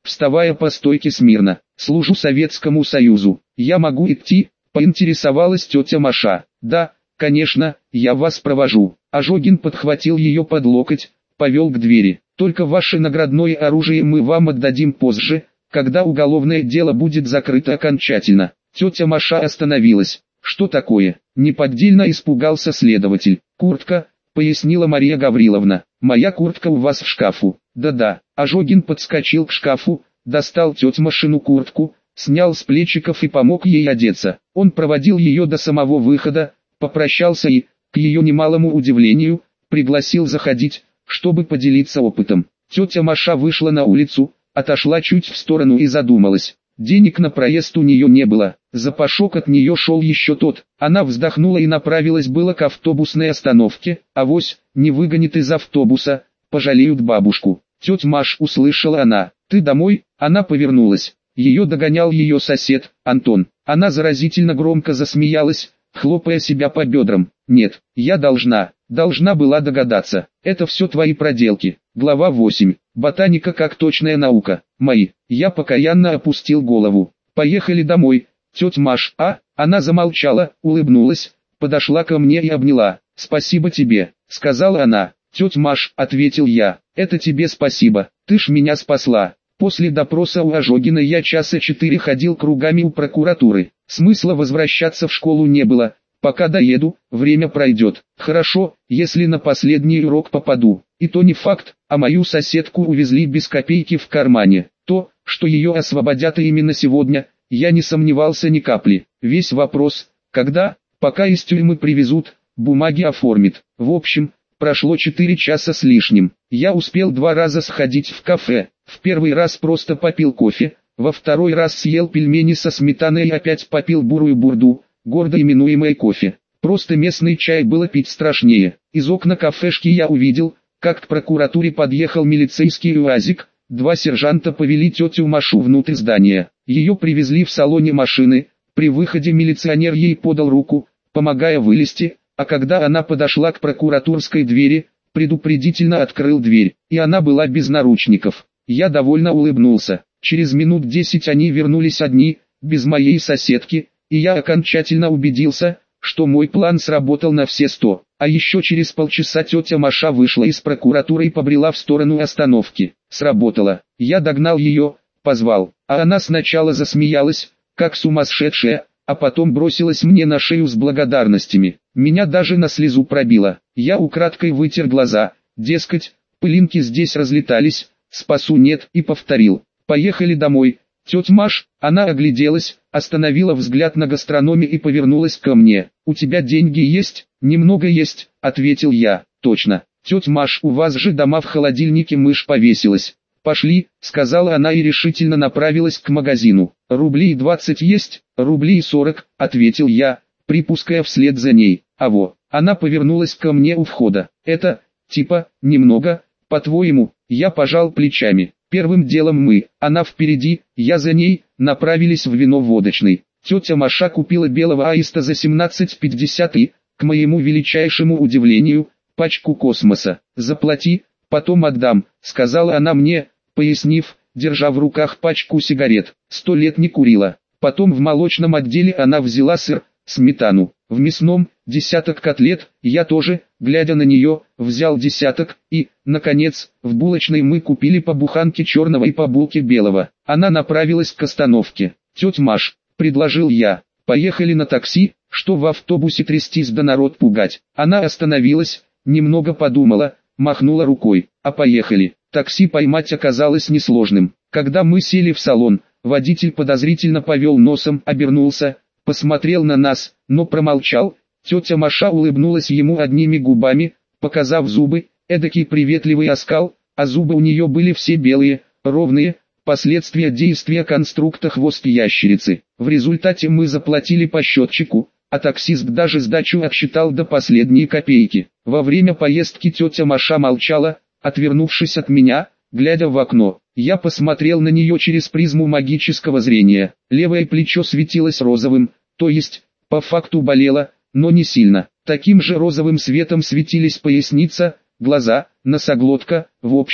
вставая по стойке смирно. «Служу Советскому Союзу. Я могу идти?» — поинтересовалась тетя Маша. «Да, конечно, я вас провожу». Ожогин подхватил ее под локоть, повел к двери. «Только ваше наградное оружие мы вам отдадим позже, когда уголовное дело будет закрыто окончательно». Тетя Маша остановилась. «Что такое?» — неподдельно испугался следователь. «Куртка», — пояснила Мария Гавриловна. «Моя куртка у вас в шкафу». «Да-да». Ожогин подскочил к шкафу, достал тетя Машину куртку, снял с плечиков и помог ей одеться. Он проводил ее до самого выхода, попрощался и, к ее немалому удивлению, пригласил заходить, чтобы поделиться опытом. Тетя Маша вышла на улицу, отошла чуть в сторону и задумалась. Денег на проезд у нее не было, запашок от нее шел еще тот. Она вздохнула и направилась было к автобусной остановке. «Авось, не выгонит из автобуса, пожалеют бабушку». «Тетя Маш», услышала она, — «ты домой?» Она повернулась. Ее догонял ее сосед, Антон. Она заразительно громко засмеялась, хлопая себя по бедрам. «Нет, я должна, должна была догадаться. Это все твои проделки». Глава восемь. Ботаника как точная наука. Мои. Я покаянно опустил голову. «Поехали домой, тетя Маш». А? Она замолчала, улыбнулась, подошла ко мне и обняла. «Спасибо тебе», — сказала она. «Тетя Маш», — ответил я, — «это тебе спасибо, ты ж меня спасла». После допроса у Ожогина я часа четыре ходил кругами у прокуратуры. Смысла возвращаться в школу не было. Пока доеду, время пройдет. Хорошо, если на последний урок попаду. И то не факт, а мою соседку увезли без копейки в кармане. То, что ее освободят именно сегодня, я не сомневался ни капли. Весь вопрос, когда, пока из тюрьмы привезут, бумаги оформит. В общем, прошло четыре часа с лишним. Я успел два раза сходить в кафе. В первый раз просто попил кофе, во второй раз съел пельмени со сметаной и опять попил бурую бурду, гордо именуемое кофе. Просто местный чай было пить страшнее. Из окна кафешки я увидел, как к прокуратуре подъехал милицейский УАЗик, два сержанта повели тетю Машу внутрь здания. Ее привезли в салоне машины, при выходе милиционер ей подал руку, помогая вылезти, а когда она подошла к прокуратурской двери, предупредительно открыл дверь, и она была без наручников. Я довольно улыбнулся. Через минут десять они вернулись одни, без моей соседки, и я окончательно убедился, что мой план сработал на все сто. А еще через полчаса тетя Маша вышла из прокуратуры и побрела в сторону остановки. Сработало. Я догнал ее, позвал, а она сначала засмеялась, как сумасшедшая, а потом бросилась мне на шею с благодарностями. Меня даже на слезу пробило. Я украдкой вытер глаза, дескать, пылинки здесь разлетались, спасу нет, и повторил. «Поехали домой, тетя Маш». Она огляделась, остановила взгляд на гастрономе и повернулась ко мне. «У тебя деньги есть?» «Немного есть», — ответил я. «Точно. Тетя Маш, у вас же дома в холодильнике мышь повесилась». «Пошли», — сказала она и решительно направилась к магазину. «Рублей двадцать есть?» «Рублей сорок», — ответил я, припуская вслед за ней. «А во». Она повернулась ко мне у входа. «Это, типа, немного, по-твоему?» Я пожал плечами. Первым делом мы, она впереди, я за ней, направились в вино-водочный. Тетя Маша купила белого аиста за семнадцать пятьдесят и, к моему величайшему удивлению, пачку космоса. «Заплати, потом отдам», — сказала она мне, пояснив, держа в руках пачку сигарет. Сто лет не курила. Потом в молочном отделе она взяла сыр, сметану. В мясном, десяток котлет, я тоже, глядя на нее, взял десяток, и, наконец, в булочной мы купили по буханке черного и по булке белого. Она направилась к остановке. «Тетя Маш», — предложил я, — «поехали на такси, что в автобусе трястись да народ пугать». Она остановилась, немного подумала, махнула рукой. «А поехали». Такси поймать оказалось несложным. Когда мы сели в салон, водитель подозрительно повел носом, обернулся, посмотрел на нас, но промолчал. Тетя Маша улыбнулась ему одними губами, показав зубы, эдакий приветливый оскал, а зубы у нее были все белые, ровные, последствия действия конструкта хвост ящерицы. В результате мы заплатили по счетчику, а таксист даже сдачу отсчитал до последней копейки. Во время поездки тетя Маша молчала, отвернувшись от меня, глядя в окно. Я посмотрел на нее через призму магического зрения. Левое плечо светилось розовым, то есть, по факту болело, но не сильно. Таким же розовым светом светились поясница, глаза, носоглотка, в общем,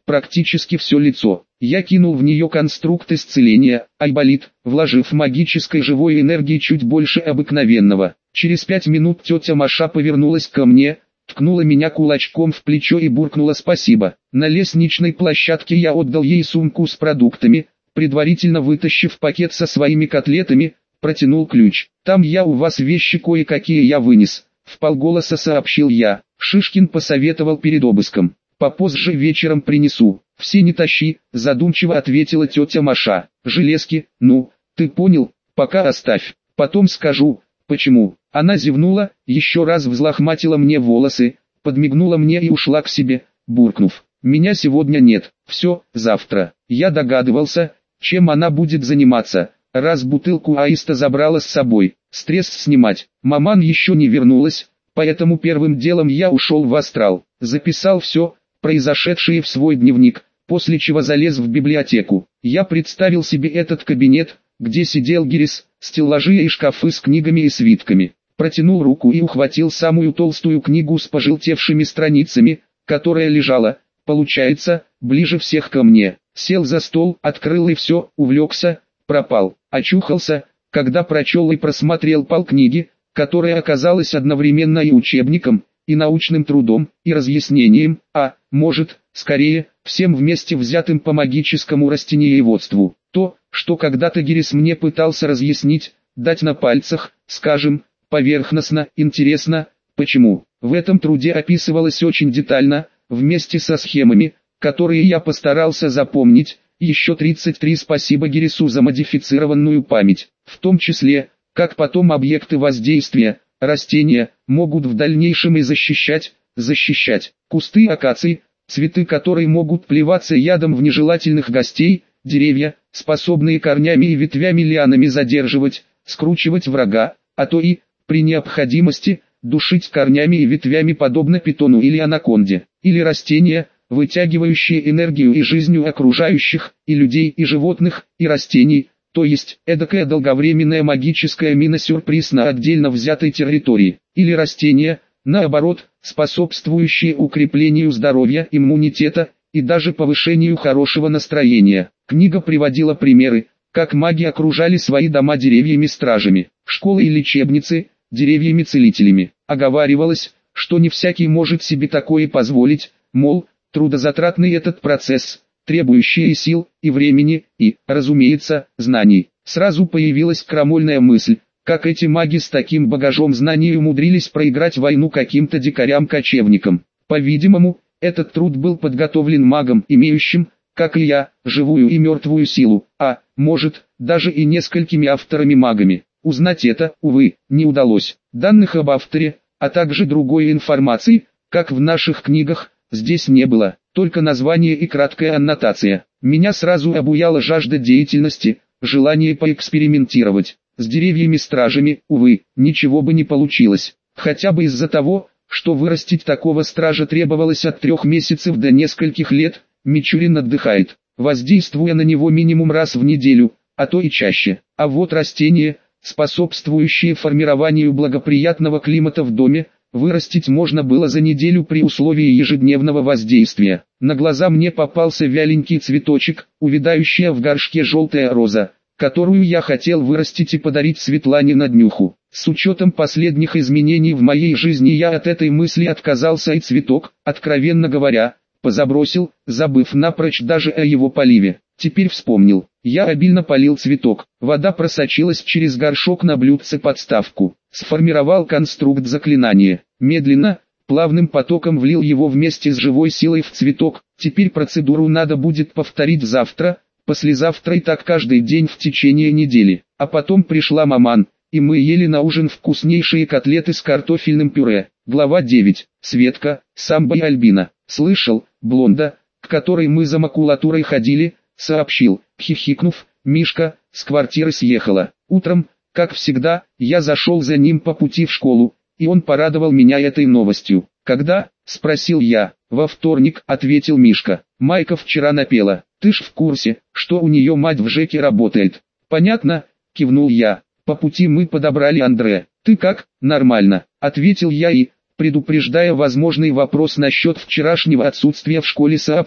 практически все лицо. Я кинул в нее конструкт исцеления, айболит, вложив магической живой энергии чуть больше обыкновенного. Через пять минут тетя Маша повернулась ко мне, ткнула меня кулачком в плечо и буркнула спасибо. На лестничной площадке я отдал ей сумку с продуктами, предварительно вытащив пакет со своими котлетами, протянул ключ. «Там я у вас вещи кое-какие я вынес», — вполголоса сообщил я. Шишкин посоветовал перед обыском. «Попозже вечером принесу». «Все не тащи», — задумчиво ответила тетя Маша. «Железки, ну, ты понял, пока оставь. Потом скажу, почему». Она зевнула, еще раз взлохматила мне волосы, подмигнула мне и ушла к себе, буркнув: «Меня сегодня нет, все, завтра». Я догадывался, чем она будет заниматься, раз бутылку аиста забрала с собой. Стресс снимать. Маман еще не вернулась, поэтому первым делом я ушел в астрал. Записал все, произошедшее в свой дневник, после чего залез в библиотеку. Я представил себе этот кабинет, где сидел Гирис, стеллажи и шкафы с книгами и свитками. Протянул руку и ухватил самую толстую книгу с пожелтевшими страницами, которая лежала, получается, ближе всех ко мне. Сел за стол, открыл и все, увлекся, пропал. Очухался, когда прочел и просмотрел полкниги, которая оказалась одновременно и учебником, и научным трудом, и разъяснением, а, может, скорее, всем вместе взятым по магическому растениеводству. То, что когда-то Гирис мне пытался разъяснить, дать на пальцах, скажем, поверхностно, интересно, почему. В этом труде описывалось очень детально, вместе со схемами, которые я постарался запомнить, еще тридцать три спасибо Гирису за модифицированную память, в том числе, как потом объекты воздействия, растения, могут в дальнейшем и защищать, защищать, кусты акаций, цветы которой могут плеваться ядом в нежелательных гостей, деревья, способные корнями и ветвями лианами задерживать, скручивать врага, а то и, при необходимости, душить корнями и ветвями подобно питону или анаконде, или растения, вытягивающие энергию и жизнью окружающих, и людей, и животных, и растений, то есть, эдакая долговременная магическая мина-сюрприз на отдельно взятой территории, или растения, наоборот, способствующие укреплению здоровья, иммунитета, и даже повышению хорошего настроения. Книга приводила примеры, как маги окружали свои дома деревьями-стражами, школы и лечебницы, деревьями-целителями. Оговаривалось, что не всякий может себе такое позволить, мол, трудозатратный этот процесс, требующий и сил, и времени, и, разумеется, знаний. Сразу появилась крамольная мысль, как эти маги с таким багажом знаний умудрились проиграть войну каким-то дикарям-кочевникам. По-видимому, этот труд был подготовлен магом, имеющим, как и я, живую и мертвую силу, а, может, даже и несколькими авторами-магами. Узнать это, увы, не удалось. Данных об авторе, а также другой информации, как в наших книгах, здесь не было, только название и краткая аннотация. Меня сразу обуяла жажда деятельности, желание поэкспериментировать. С деревьями-стражами, увы, ничего бы не получилось. Хотя бы из-за того, что вырастить такого стража требовалось от трех месяцев до нескольких лет, Мичурин отдыхает, воздействуя на него минимум раз в неделю, а то и чаще. А вот растения, способствующие формированию благоприятного климата в доме, вырастить можно было за неделю при условии ежедневного воздействия. На глаза мне попался вяленький цветочек, увядающая в горшке желтая роза, которую я хотел вырастить и подарить Светлане на днюху. С учетом последних изменений в моей жизни я от этой мысли отказался, и цветок, откровенно говоря, позабросил, забыв напрочь даже о его поливе. Теперь вспомнил. Я обильно полил цветок. Вода просочилась через горшок на блюдце подставку. Сформировал конструкт заклинания. Медленно, плавным потоком влил его вместе с живой силой в цветок. Теперь процедуру надо будет повторить завтра, послезавтра и так каждый день в течение недели. А потом пришла маман, и мы ели на ужин вкуснейшие котлеты с картофельным пюре. Глава девять. Светка, Самба и Альбина. Слышал, блонда, к которой мы за макулатурой ходили, сообщил, хихикнув, Мишка, с квартиры съехала. Утром, как всегда, я зашел за ним по пути в школу, и он порадовал меня этой новостью. «Когда?» – спросил я. «Во вторник», – ответил Мишка. «Майка вчера напела. Ты ж в курсе, что у нее мать в ЖЭКе работает?» «Понятно», – кивнул я. «По пути мы подобрали Андре. Ты как?» «Нормально», – ответил я и, предупреждая возможный вопрос насчет вчерашнего отсутствия в школе, сообщил.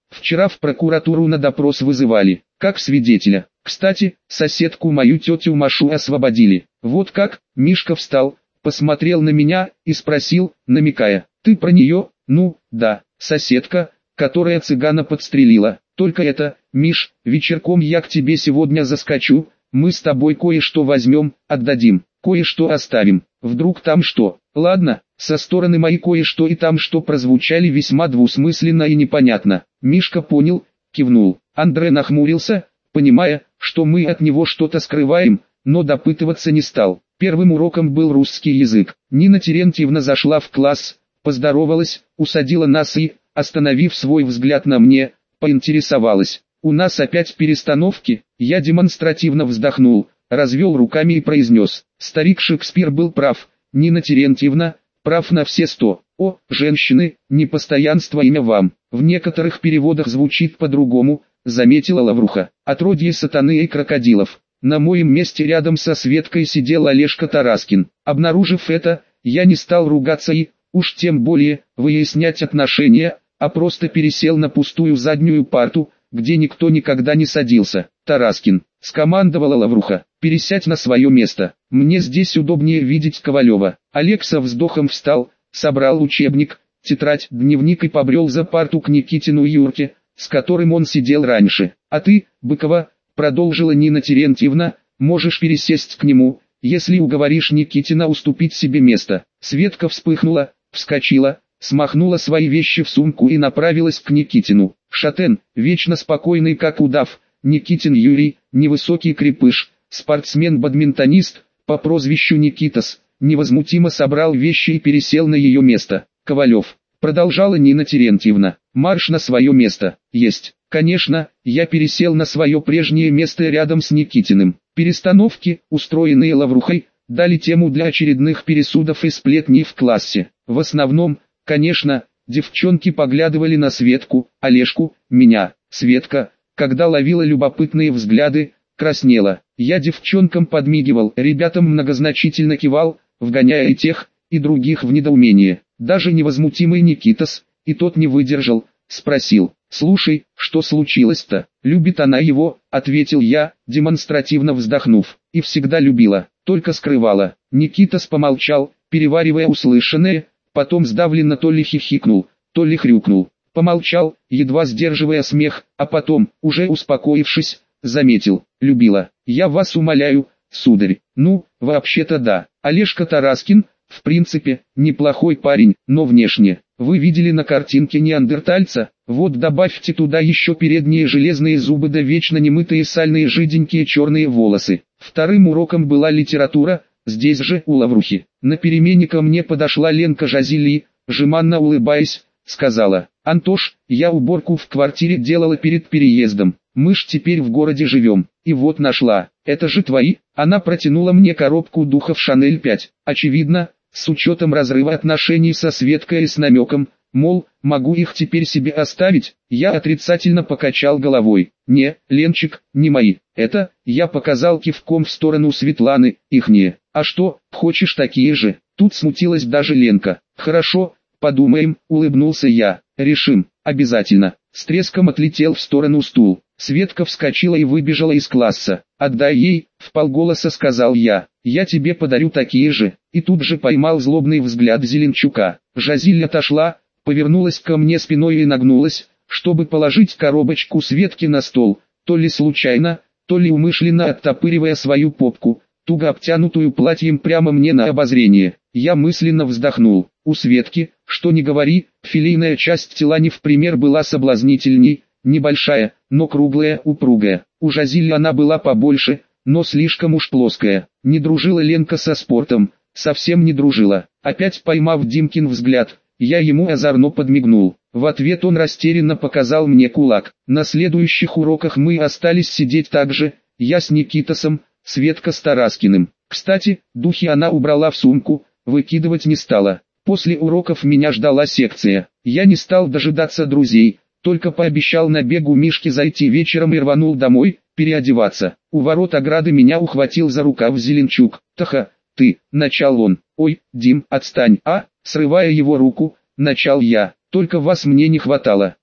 Вчера в прокуратуру на допрос вызывали, как свидетеля. Кстати, соседку мою тетю Машу освободили. Вот как. Мишка встал, посмотрел на меня и спросил, намекая: ты про нее? Ну, да, соседка, которая цыгана подстрелила. Только это, Миш, вечерком я к тебе сегодня заскочу, мы с тобой кое-что возьмем, отдадим, кое-что оставим. Вдруг там что? Ладно. Со стороны моей кое-что и там что прозвучали весьма двусмысленно и непонятно. Мишка понял, кивнул. Андре нахмурился, понимая, что мы от него что-то скрываем, но допытываться не стал. Первым уроком был русский язык. Нина Терентьевна зашла в класс, поздоровалась, усадила нас и, остановив свой взгляд на мне, поинтересовалась: у нас опять перестановки? Я демонстративно вздохнул, развел руками и произнес: старик Шекспир был прав, Нина Терентьевна, прав на все сто. О, женщины, непостоянство имя вам. В некоторых переводах звучит по-другому, заметила Лавруха. Отродье сатаны и крокодилов. На моем месте рядом со Светкой сидел Олежка Тараскин. Обнаружив это, я не стал ругаться и, уж тем более, выяснять отношения, а просто пересел на пустую заднюю парту, где никто никогда не садился. Тараскин, скомандовала Лавруха, пересядь на свое место. Мне здесь удобнее видеть Ковалева. Олег со вздохом встал, собрал учебник, тетрадь, дневник и побрел за парту к Никитину Юрке, с которым он сидел раньше. А ты, Быкова, продолжила Нина Терентьевна, можешь пересесть к нему, если уговоришь Никитина уступить себе место. Светка вспыхнула, вскочила, смахнула свои вещи в сумку и направилась к Никитину. Шатен, вечно спокойный как удав, Никитин Юрий, невысокий крепыш, спортсмен-бадминтонист, по прозвищу Никитос, невозмутимо собрал вещи и пересел на ее место. Ковалев, продолжала Нина Терентьевна, марш на свое место. Есть. Конечно, я пересел на свое прежнее место рядом с Никитиным. Перестановки, устроенные Лаврухой, дали тему для очередных пересудов и сплетней в классе. В основном, конечно, девчонки поглядывали на Светку, Олежку, меня. Светка, когда ловила любопытные взгляды, краснела. Я девчонкам подмигивал, ребятам многозначительно кивал, вгоняя и тех, и других в недоумение. Даже невозмутимый Никитос, и тот не выдержал, спросил: «Слушай, что случилось-то?» «Любит она его», — ответил я, демонстративно вздохнув. «И всегда любила, только скрывала». Никитос помолчал, переваривая услышанное, потом сдавленно то ли хихикнул, то ли хрюкнул. Помолчал, едва сдерживая смех, а потом, уже успокоившись, заметил: «Любила. Я вас умоляю, сударь». «Ну, вообще-то да. Олежка Тараскин, в принципе, неплохой парень, но внешне. Вы видели на картинке неандертальца? Вот добавьте туда еще передние железные зубы да вечно немытые сальные жиденькие черные волосы». Вторым уроком была литература, здесь же, у Лаврухи. На перемене ко мне подошла Ленка Жазили, жеманно улыбаясь, сказала: «Антош, я уборку в квартире делала перед переездом. Мы ж теперь в городе живем, и вот нашла. Это же твои?» Она протянула мне коробку духов Шанель пять. Очевидно, с учетом разрыва отношений со Светкой и с намеком, мол, могу их теперь себе оставить, я отрицательно покачал головой. «Не, Ленчик, не мои. Это», я показал кивком в сторону Светланы, ихние. «А что, хочешь такие же?» Тут смутилась даже Ленка. «Хорошо, подумаем», улыбнулся я. «Решим, обязательно». С треском отлетел в сторону стул. Светка вскочила и выбежала из класса. «Отдай ей», вполголоса сказал я. «Я тебе подарю такие же». И тут же поймал злобный взгляд Зеленчука. Жазиль отошла, повернулась ко мне спиной и нагнулась, чтобы положить коробочку Светки на стол, то ли случайно, то ли умышленно оттопыривая свою попку, туго обтянутую платьем прямо мне на обозрение. Я мысленно вздохнул. У Светки, что ни говори, филейная часть тела не в пример была соблазнительней, небольшая, но круглая, упругая. У Жазили она была побольше, но слишком уж плоская. Не дружила Ленка со спортом, совсем не дружила. Опять поймав Димкин взгляд, я ему озорно подмигнул. В ответ он растерянно показал мне кулак. На следующих уроках мы остались сидеть так же, я с Никитосом, Светка с Тараскиным. Кстати, духи она убрала в сумку, выкидывать не стала. После уроков меня ждала секция. Я не стал дожидаться друзей, только пообещал на бегу Мишке зайти вечером и рванул домой, переодеваться. У ворот ограды меня ухватил за рукав Зеленчук. «Таха, ты», — начал он. «Ой, Дим, отстань». «А», срывая его руку, начал я. «Только вас мне не хватало».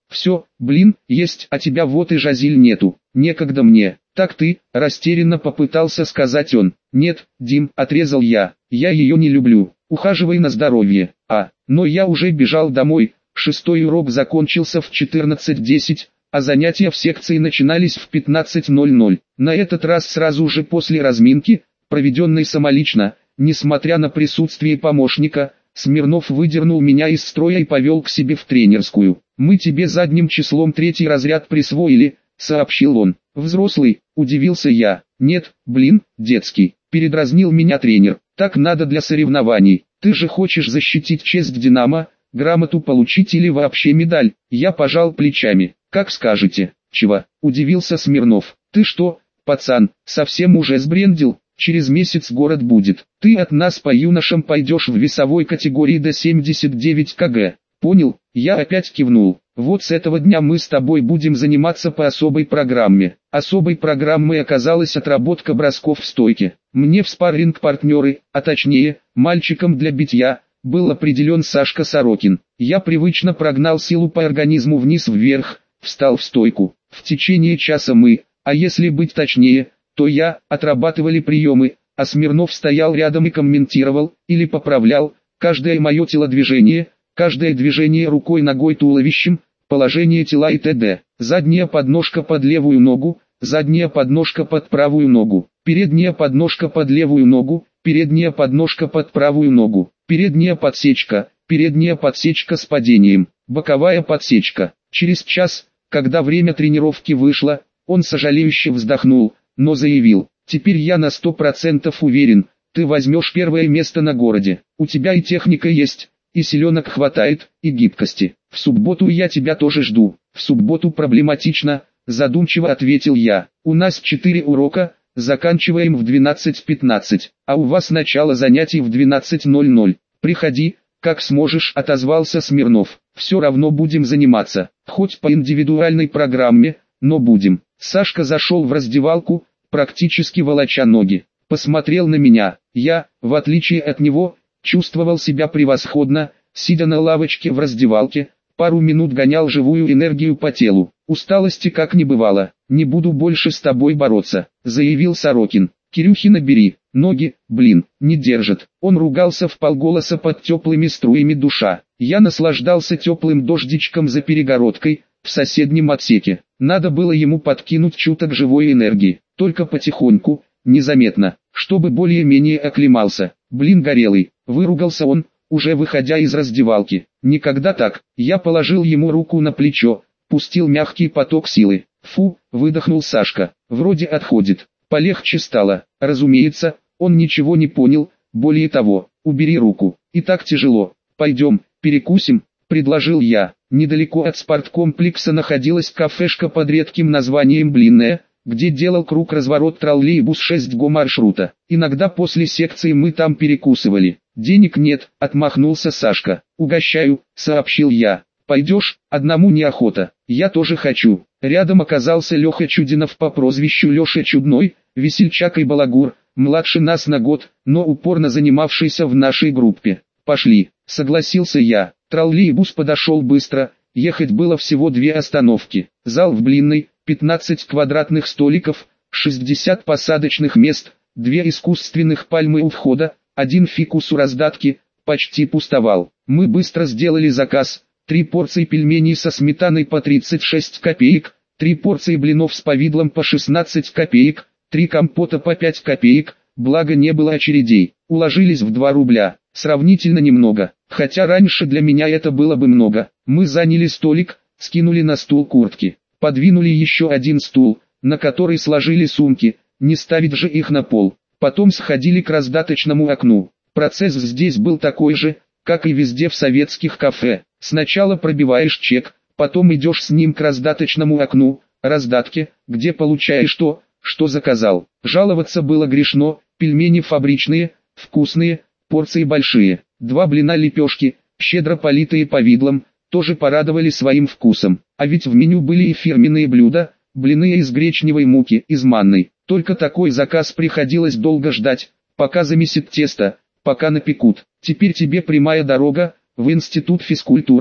Все, блин, есть, а тебя вот и Жазиль нету. Некогда мне. Так ты, растерянно попытался сказать он. Нет, Дим, отрезал я. Я ее не люблю. Ухаживай на здоровье. А, но я уже бежал домой. Шестой урок закончился в четырнадцать десять, а занятия в секции начинались в пятнадцать ноль ноль. На этот раз сразу же после разминки, проведенной самолично, несмотря на присутствие помощника, Смирнов выдернул меня из строя и повел к себе в тренерскую. «Мы тебе задним числом третий разряд присвоили», — сообщил он. «Взрослый», — удивился я. «Нет, блин, детский», — передразнил меня тренер. «Так надо для соревнований. Ты же хочешь защитить честь «Динамо», грамоту получить или вообще медаль?» Я пожал плечами. «Как скажете». «Чего?» — удивился Смирнов. «Ты что, пацан, совсем уже сбрендил? Через месяц город будет. Ты от нас по юношам пойдешь в весовой категории до семьдесят девять килограмм. Понял?» Я опять кивнул. «Вот с этого дня мы с тобой будем заниматься по особой программе». Особой программой оказалась отработка бросков в стойке. Мне в спарринг-партнеры, а точнее, мальчиком для битья, был определен Сашка Сорокин. Я привычно прогнал силу по организму вниз-вверх, встал в стойку. В течение часа мы, а если быть точнее, то я, отрабатывали приемы, а Смирнов стоял рядом и комментировал, или поправлял, каждое мое телодвижение, каждое движение рукой, ногой, туловищем, положение тела и т.д. Задняя подножка под левую ногу, задняя подножка под правую ногу, передняя подножка под левую ногу, передняя подножка под правую ногу, передняя подсечка, передняя подсечка с падением, боковая подсечка. Через час, когда время тренировки вышло, он сожалеюще вздохнул, но заявил: «Теперь я на сто процентов уверен, ты возьмешь первое место на городе. У тебя и техника есть, и силенок хватает, и гибкости. В субботу я тебя тоже жду». «В субботу проблематично», задумчиво ответил я. «У нас четыре урока, заканчиваем в двенадцать пятнадцать, а у вас начало занятий в двенадцать ноль ноль. Приходи, как сможешь», отозвался Смирнов. «Все равно будем заниматься, хоть по индивидуальной программе, но будем». Сашка зашел в раздевалку, практически волоча ноги. Посмотрел на меня. Я, в отличие от него, чувствовал себя превосходно, сидя на лавочке в раздевалке, пару минут гонял живую энергию по телу. «Усталости как не бывало. Не буду больше с тобой бороться», заявил Сорокин. «Кирюхина бери, ноги, блин, не держит». Он ругался вполголоса под теплыми струями душа. Я наслаждался теплым дождичком за перегородкой, в соседнем отсеке. Надо было ему подкинуть чуток живой энергии, только потихоньку, незаметно, чтобы более-менее оклемался. «Блин, горелый», выругался он, уже выходя из раздевалки. «Никогда так». Я положил ему руку на плечо, пустил мягкий поток силы. «Фу», выдохнул Сашка, «вроде отходит». Полегче стало. Разумеется, он ничего не понял, более того, «убери руку, и так тяжело». «Пойдем, перекусим», предложил я. Недалеко от спорткомплекса находилась кафешка под редким названием «Блинная», где делал круг-разворот троллейбус шесть го маршрута. Иногда после секции мы там перекусывали. «Денег нет», отмахнулся Сашка. «Угощаю», сообщил я. «Пойдешь?» «Одному неохота». «Я тоже хочу». Рядом оказался Леха Чудинов по прозвищу Леша Чудной, весельчак и балагур, младше нас на год, но упорно занимавшийся в нашей группе. «Пошли», согласился я. Троллейбус подошел быстро, ехать было всего две остановки. Зал в Блинной, пятнадцать квадратных столиков, шестьдесят посадочных мест, две искусственных пальмы у входа, один фикус у раздатки, почти пустовал. Мы быстро сделали заказ: три порции пельменей со сметаной по тридцать шесть копеек, три порции блинов с повидлом по шестнадцать копеек, три компота по пять копеек, благо не было очередей. Уложились в два рубля, сравнительно немного, хотя раньше для меня это было бы много. Мы заняли столик, скинули на стул куртки, подвинули еще один стул, на который сложили сумки, не ставить же их на пол. Потом сходили к раздаточному окну. Процесс здесь был такой же, как и везде в советских кафе. Сначала пробиваешь чек, потом идешь с ним к раздаточному окну, раздатке, где получаешь то, что заказал. Жаловаться было грешно, пельмени фабричные, вкусные, порции большие. Два блина лепешки, щедро политые повидлом, тоже порадовали своим вкусом. А ведь в меню были и фирменные блюда, блины из гречневой муки, из манной. Только такой заказ приходилось долго ждать, пока замесит тесто, пока напекут. «Теперь тебе прямая дорога в институт физкультуры»,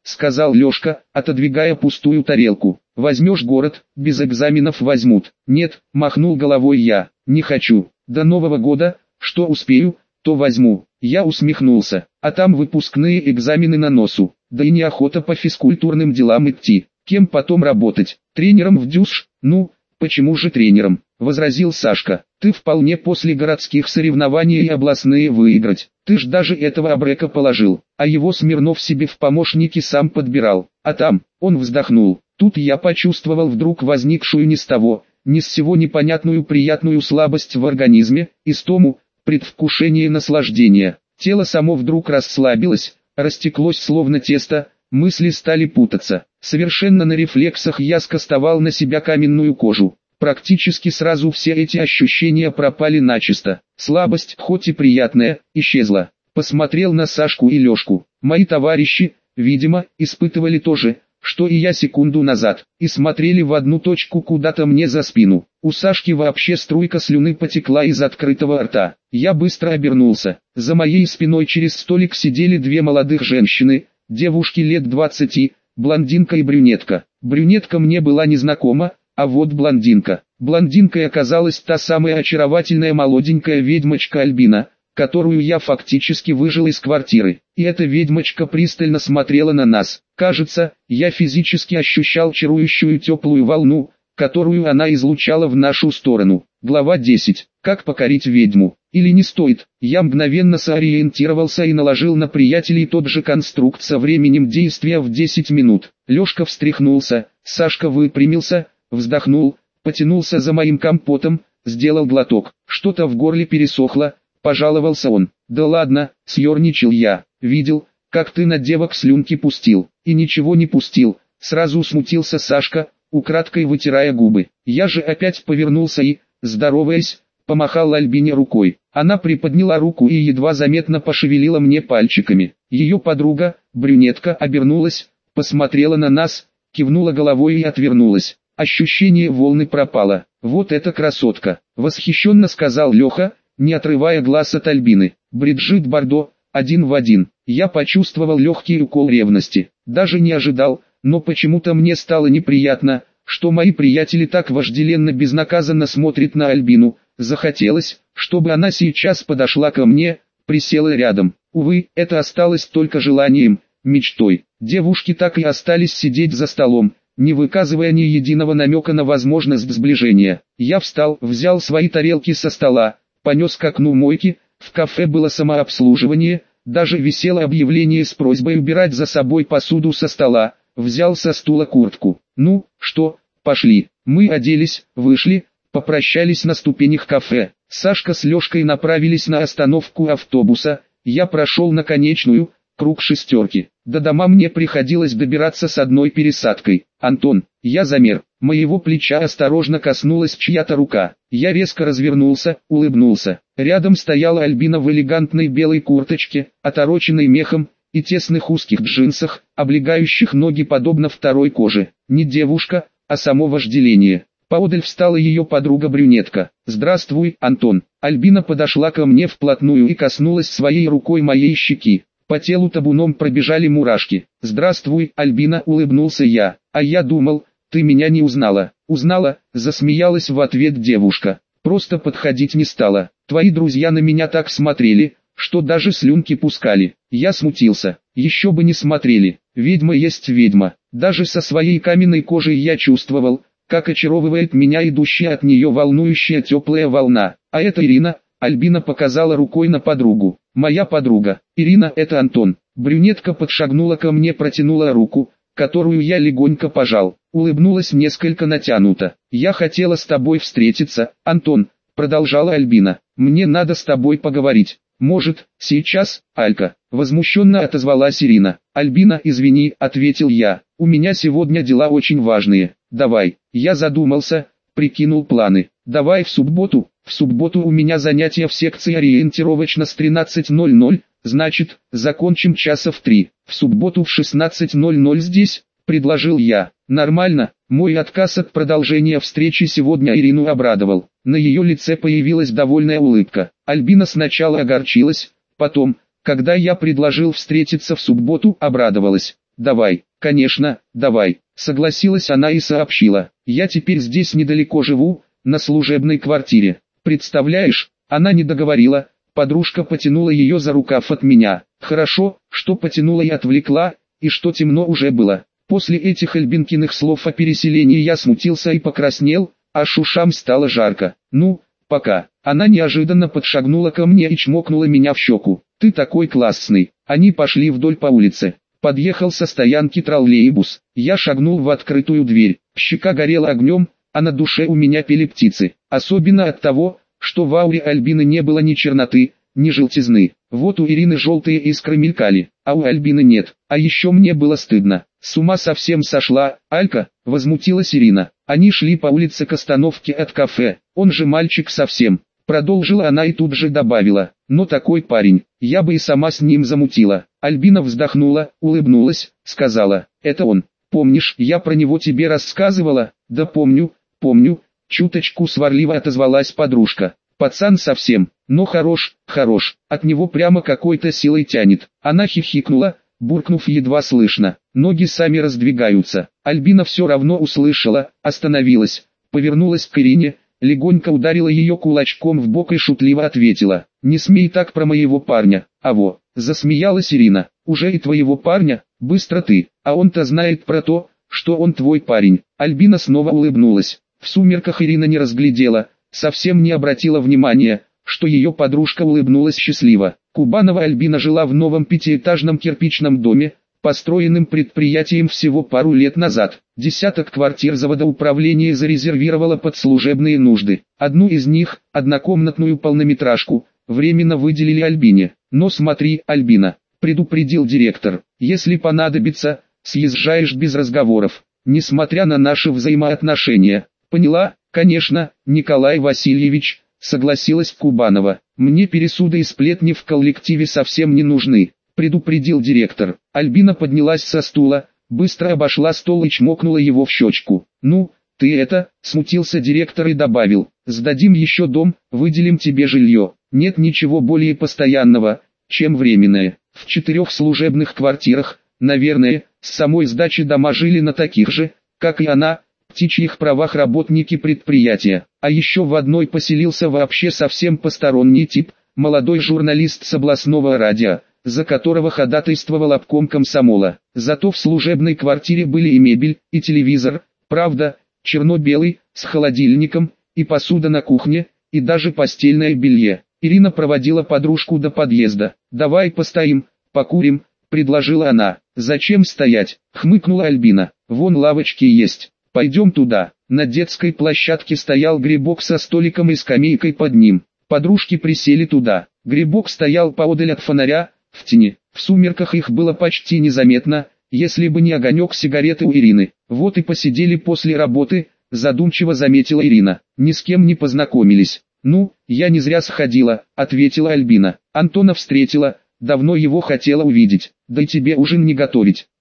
сказал Лёшка, отодвигая пустую тарелку. Возьмешь город, без экзаменов возьмут. Нет, махнул головой я, не хочу. До Нового года, что успею, то возьму. Я усмехнулся, а там выпускные экзамены на носу. Да и неохота по физкультурным делам идти. Кем потом работать? Тренером в дюш? Ну, почему же тренером? Возразил Сашка. Ты вполне после городских соревнований и областные выиграть. Ты ж даже этого абрека положил, а его Смирнов себе в помощники сам подбирал. А там, он вздохнул. Тут я почувствовал вдруг возникшую ни с того, ни с сего непонятную приятную слабость в организме, истому, предвкушение наслаждения. Тело само вдруг расслабилось, растеклось словно тесто, мысли стали путаться. Совершенно на рефлексах я скостовал на себя каменную кожу. Практически сразу все эти ощущения пропали начисто. Слабость, хоть и приятная, исчезла. Посмотрел на Сашку и Лёшку. Мои товарищи, видимо, испытывали то же, что и я секунду назад, и смотрели в одну точку куда-то мне за спину. У Сашки вообще струйка слюны потекла из открытого рта. Я быстро обернулся. За моей спиной через столик сидели две молодых женщины, девушки лет двадцати, блондинка и брюнетка. Брюнетка мне была незнакома, а вот блондинка. Блондинкой оказалась та самая очаровательная молоденькая ведьмочка Альбина, которую я фактически выжил из квартиры. И эта ведьмочка пристально смотрела на нас. Кажется, я физически ощущал чарующую теплую волну, которую она излучала в нашу сторону. Глава десять. Как покорить ведьму? Или не стоит? Я мгновенно сориентировался и наложил на приятелей тот же конструкт со временем действия в десять минут. Лёшка встряхнулся, Сашка выпрямился, вздохнул, потянулся за моим компотом, сделал глоток. Что-то в горле пересохло, пожаловался он. Да ладно, съерничал я. Видел, как ты на девок слюнки пустил. И ничего не пустил. Сразу смутился Сашка, украдкой вытирая губы. Я же опять повернулся и, здороваясь, помахал Альбине рукой. Она приподняла руку и едва заметно пошевелила мне пальчиками. Ее подруга, брюнетка, обернулась, посмотрела на нас, кивнула головой и отвернулась. Ощущение волны пропало. Вот эта красотка, восхищенно сказал Леха, не отрывая глаз от Альбины. Бриджит Бардо, один в один. Я почувствовал легкий укол ревности. Даже не ожидал, но почему-то мне стало неприятно, что мои приятели так вожделенно безнаказанно смотрят на Альбину. Захотелось, чтобы она сейчас подошла ко мне, присела рядом. Увы, это осталось только желанием, мечтой. Девушки так и остались сидеть за столом, не выказывая ни единого намека на возможность сближения. Я встал, взял свои тарелки со стола, понес к окну мойки. В кафе было самообслуживание, даже висело объявление с просьбой убирать за собой посуду со стола. Взял со стула куртку. Ну, что, пошли. Мы оделись, вышли, попрощались на ступенях кафе. Сашка с Лёшкой направились на остановку автобуса. Я прошел на конечную, круг шестерки. До дома мне приходилось добираться с одной пересадкой. Антон, я замер. Моего плеча осторожно коснулась чья-то рука. Я резко развернулся, улыбнулся. Рядом стояла Альбина в элегантной белой курточке, отороченной мехом, и тесных узких джинсах, облегающих ноги подобно второй коже. Не девушка, а само вожделение. Поодаль встала ее подруга-брюнетка. «Здравствуй, Антон». Альбина подошла ко мне вплотную и коснулась своей рукой моей щеки. По телу табуном пробежали мурашки. «Здравствуй, Альбина», улыбнулся я. «А я думал, ты меня не узнала». «Узнала», засмеялась в ответ девушка. «Просто подходить не стала. Твои друзья на меня так смотрели, что даже слюнки пускали». Я смутился. Еще бы не смотрели. Ведьма есть ведьма. Даже со своей каменной кожей я чувствовал, как очаровывает меня идущая от нее волнующая теплая волна. А это Ирина. Альбина показала рукой на подругу. Моя подруга. Ирина, это Антон. Брюнетка подшагнула ко мне, протянула руку, которую я легонько пожал. Улыбнулась несколько натянуто. Я хотела с тобой встретиться, Антон, продолжала Альбина. Мне надо с тобой поговорить. Может, сейчас, Алька? Возмущенно отозвалась Ирина. Альбина, извини, ответил я. У меня сегодня дела очень важные. Давай. Я задумался, прикинул планы. Давай в субботу. В субботу у меня занятия в секции ориентировочно с тринадцати ноль-ноль, значит, закончим часа в три. В субботу в шестнадцать ноль-ноль здесь, предложил я. Нормально. Мой отказ от продолжения встречи сегодня Ирину обрадовал. На ее лице появилась довольная улыбка. Альбина сначала огорчилась, потом, когда я предложил встретиться в субботу, обрадовалась. давай, конечно, давай, согласилась она и сообщила. Я теперь здесь недалеко живу, на служебной квартире. Представляешь, она не договорила, подружка потянула ее за рукав от меня. Хорошо, что потянула и отвлекла, и что темно уже было. После этих Альбинкиных слов о переселении я смутился и покраснел, а ушам стало жарко. Ну, пока. Она неожиданно подшагнула ко мне и чмокнула меня в щеку. Ты такой классный. Они пошли вдоль по улице. Подъехал со стоянки троллейбус. Я шагнул в открытую дверь. Щека горела огнем, а на душе у меня пели птицы. Особенно от того, что в ауре Альбины не было ни черноты, ни желтизны. Вот у Ирины желтые искры мелькали, а у Альбины нет. А еще мне было стыдно. С ума совсем сошла, Алька, возмутилась Ирина. Они шли по улице к остановке от кафе. Он же мальчик совсем. Продолжила она и тут же добавила. Но такой парень, я бы и сама с ним замутила. Альбина вздохнула, улыбнулась, сказала. Это он. Помнишь, я про него тебе рассказывала? Да помню, помню. Чуточку сварливо отозвалась подружка. Пацан совсем, но хорош, хорош, от него прямо какой-то силой тянет. Она хихикнула, буркнув едва слышно. Ноги сами раздвигаются. Альбина все равно услышала, остановилась, повернулась к Ирине, легонько ударила ее кулачком в бок и шутливо ответила. Не смей так про моего парня. А во, засмеялась Ирина. Уже и твоего парня, быстро ты, а он-то знает про то, что он твой парень. Альбина снова улыбнулась. В сумерках Ирина не разглядела, совсем не обратила внимания, что ее подружка улыбнулась счастливо. Кубанова Альбина жила в новом пятиэтажном кирпичном доме, построенным предприятием всего пару лет назад. Десяток квартир заводоуправление зарезервировало под служебные нужды. Одну из них, однокомнатную полнометражку, временно выделили Альбине. Но смотри, Альбина, предупредил директор, если понадобится, съезжаешь без разговоров, несмотря на наши взаимоотношения. Поняла? Конечно, Николай Васильевич, согласилась Кубанова. Мне пересуды и сплетни в коллективе совсем не нужны, предупредил директор. Альбина поднялась со стула, быстро обошла стол и чмокнула его в щечку. Ну, ты это, смутился директор и добавил, сдадим еще дом, выделим тебе жилье. Нет ничего более постоянного, чем временное. В четырех служебных квартирах, наверное, с самой сдачи дома жили на таких же, как и она, птичьих правах работники предприятия. А еще в одной поселился вообще совсем посторонний тип, молодой журналист с областного радио, за которого ходатайствовал обком комсомола. Зато в служебной квартире были и мебель, и телевизор, правда, черно-белый, с холодильником, и посуда на кухне, и даже постельное белье. Ирина проводила подружку до подъезда. «Давай постоим, покурим», — предложила она. «Зачем стоять?» — хмыкнула Альбина. «Вон лавочки есть. Пойдем туда». На детской площадке стоял грибок со столиком и скамейкой под ним. Подружки присели туда. Грибок стоял поодаль от фонаря, в тени. В сумерках их было почти незаметно, если бы не огонек сигареты у Ирины. Вот и посидели после работы, задумчиво заметила Ирина. Ни с кем не познакомились. «Ну, я не зря сходила», — ответила Альбина. «Антона встретила, давно его хотела увидеть. Да и тебе ужин не готовить».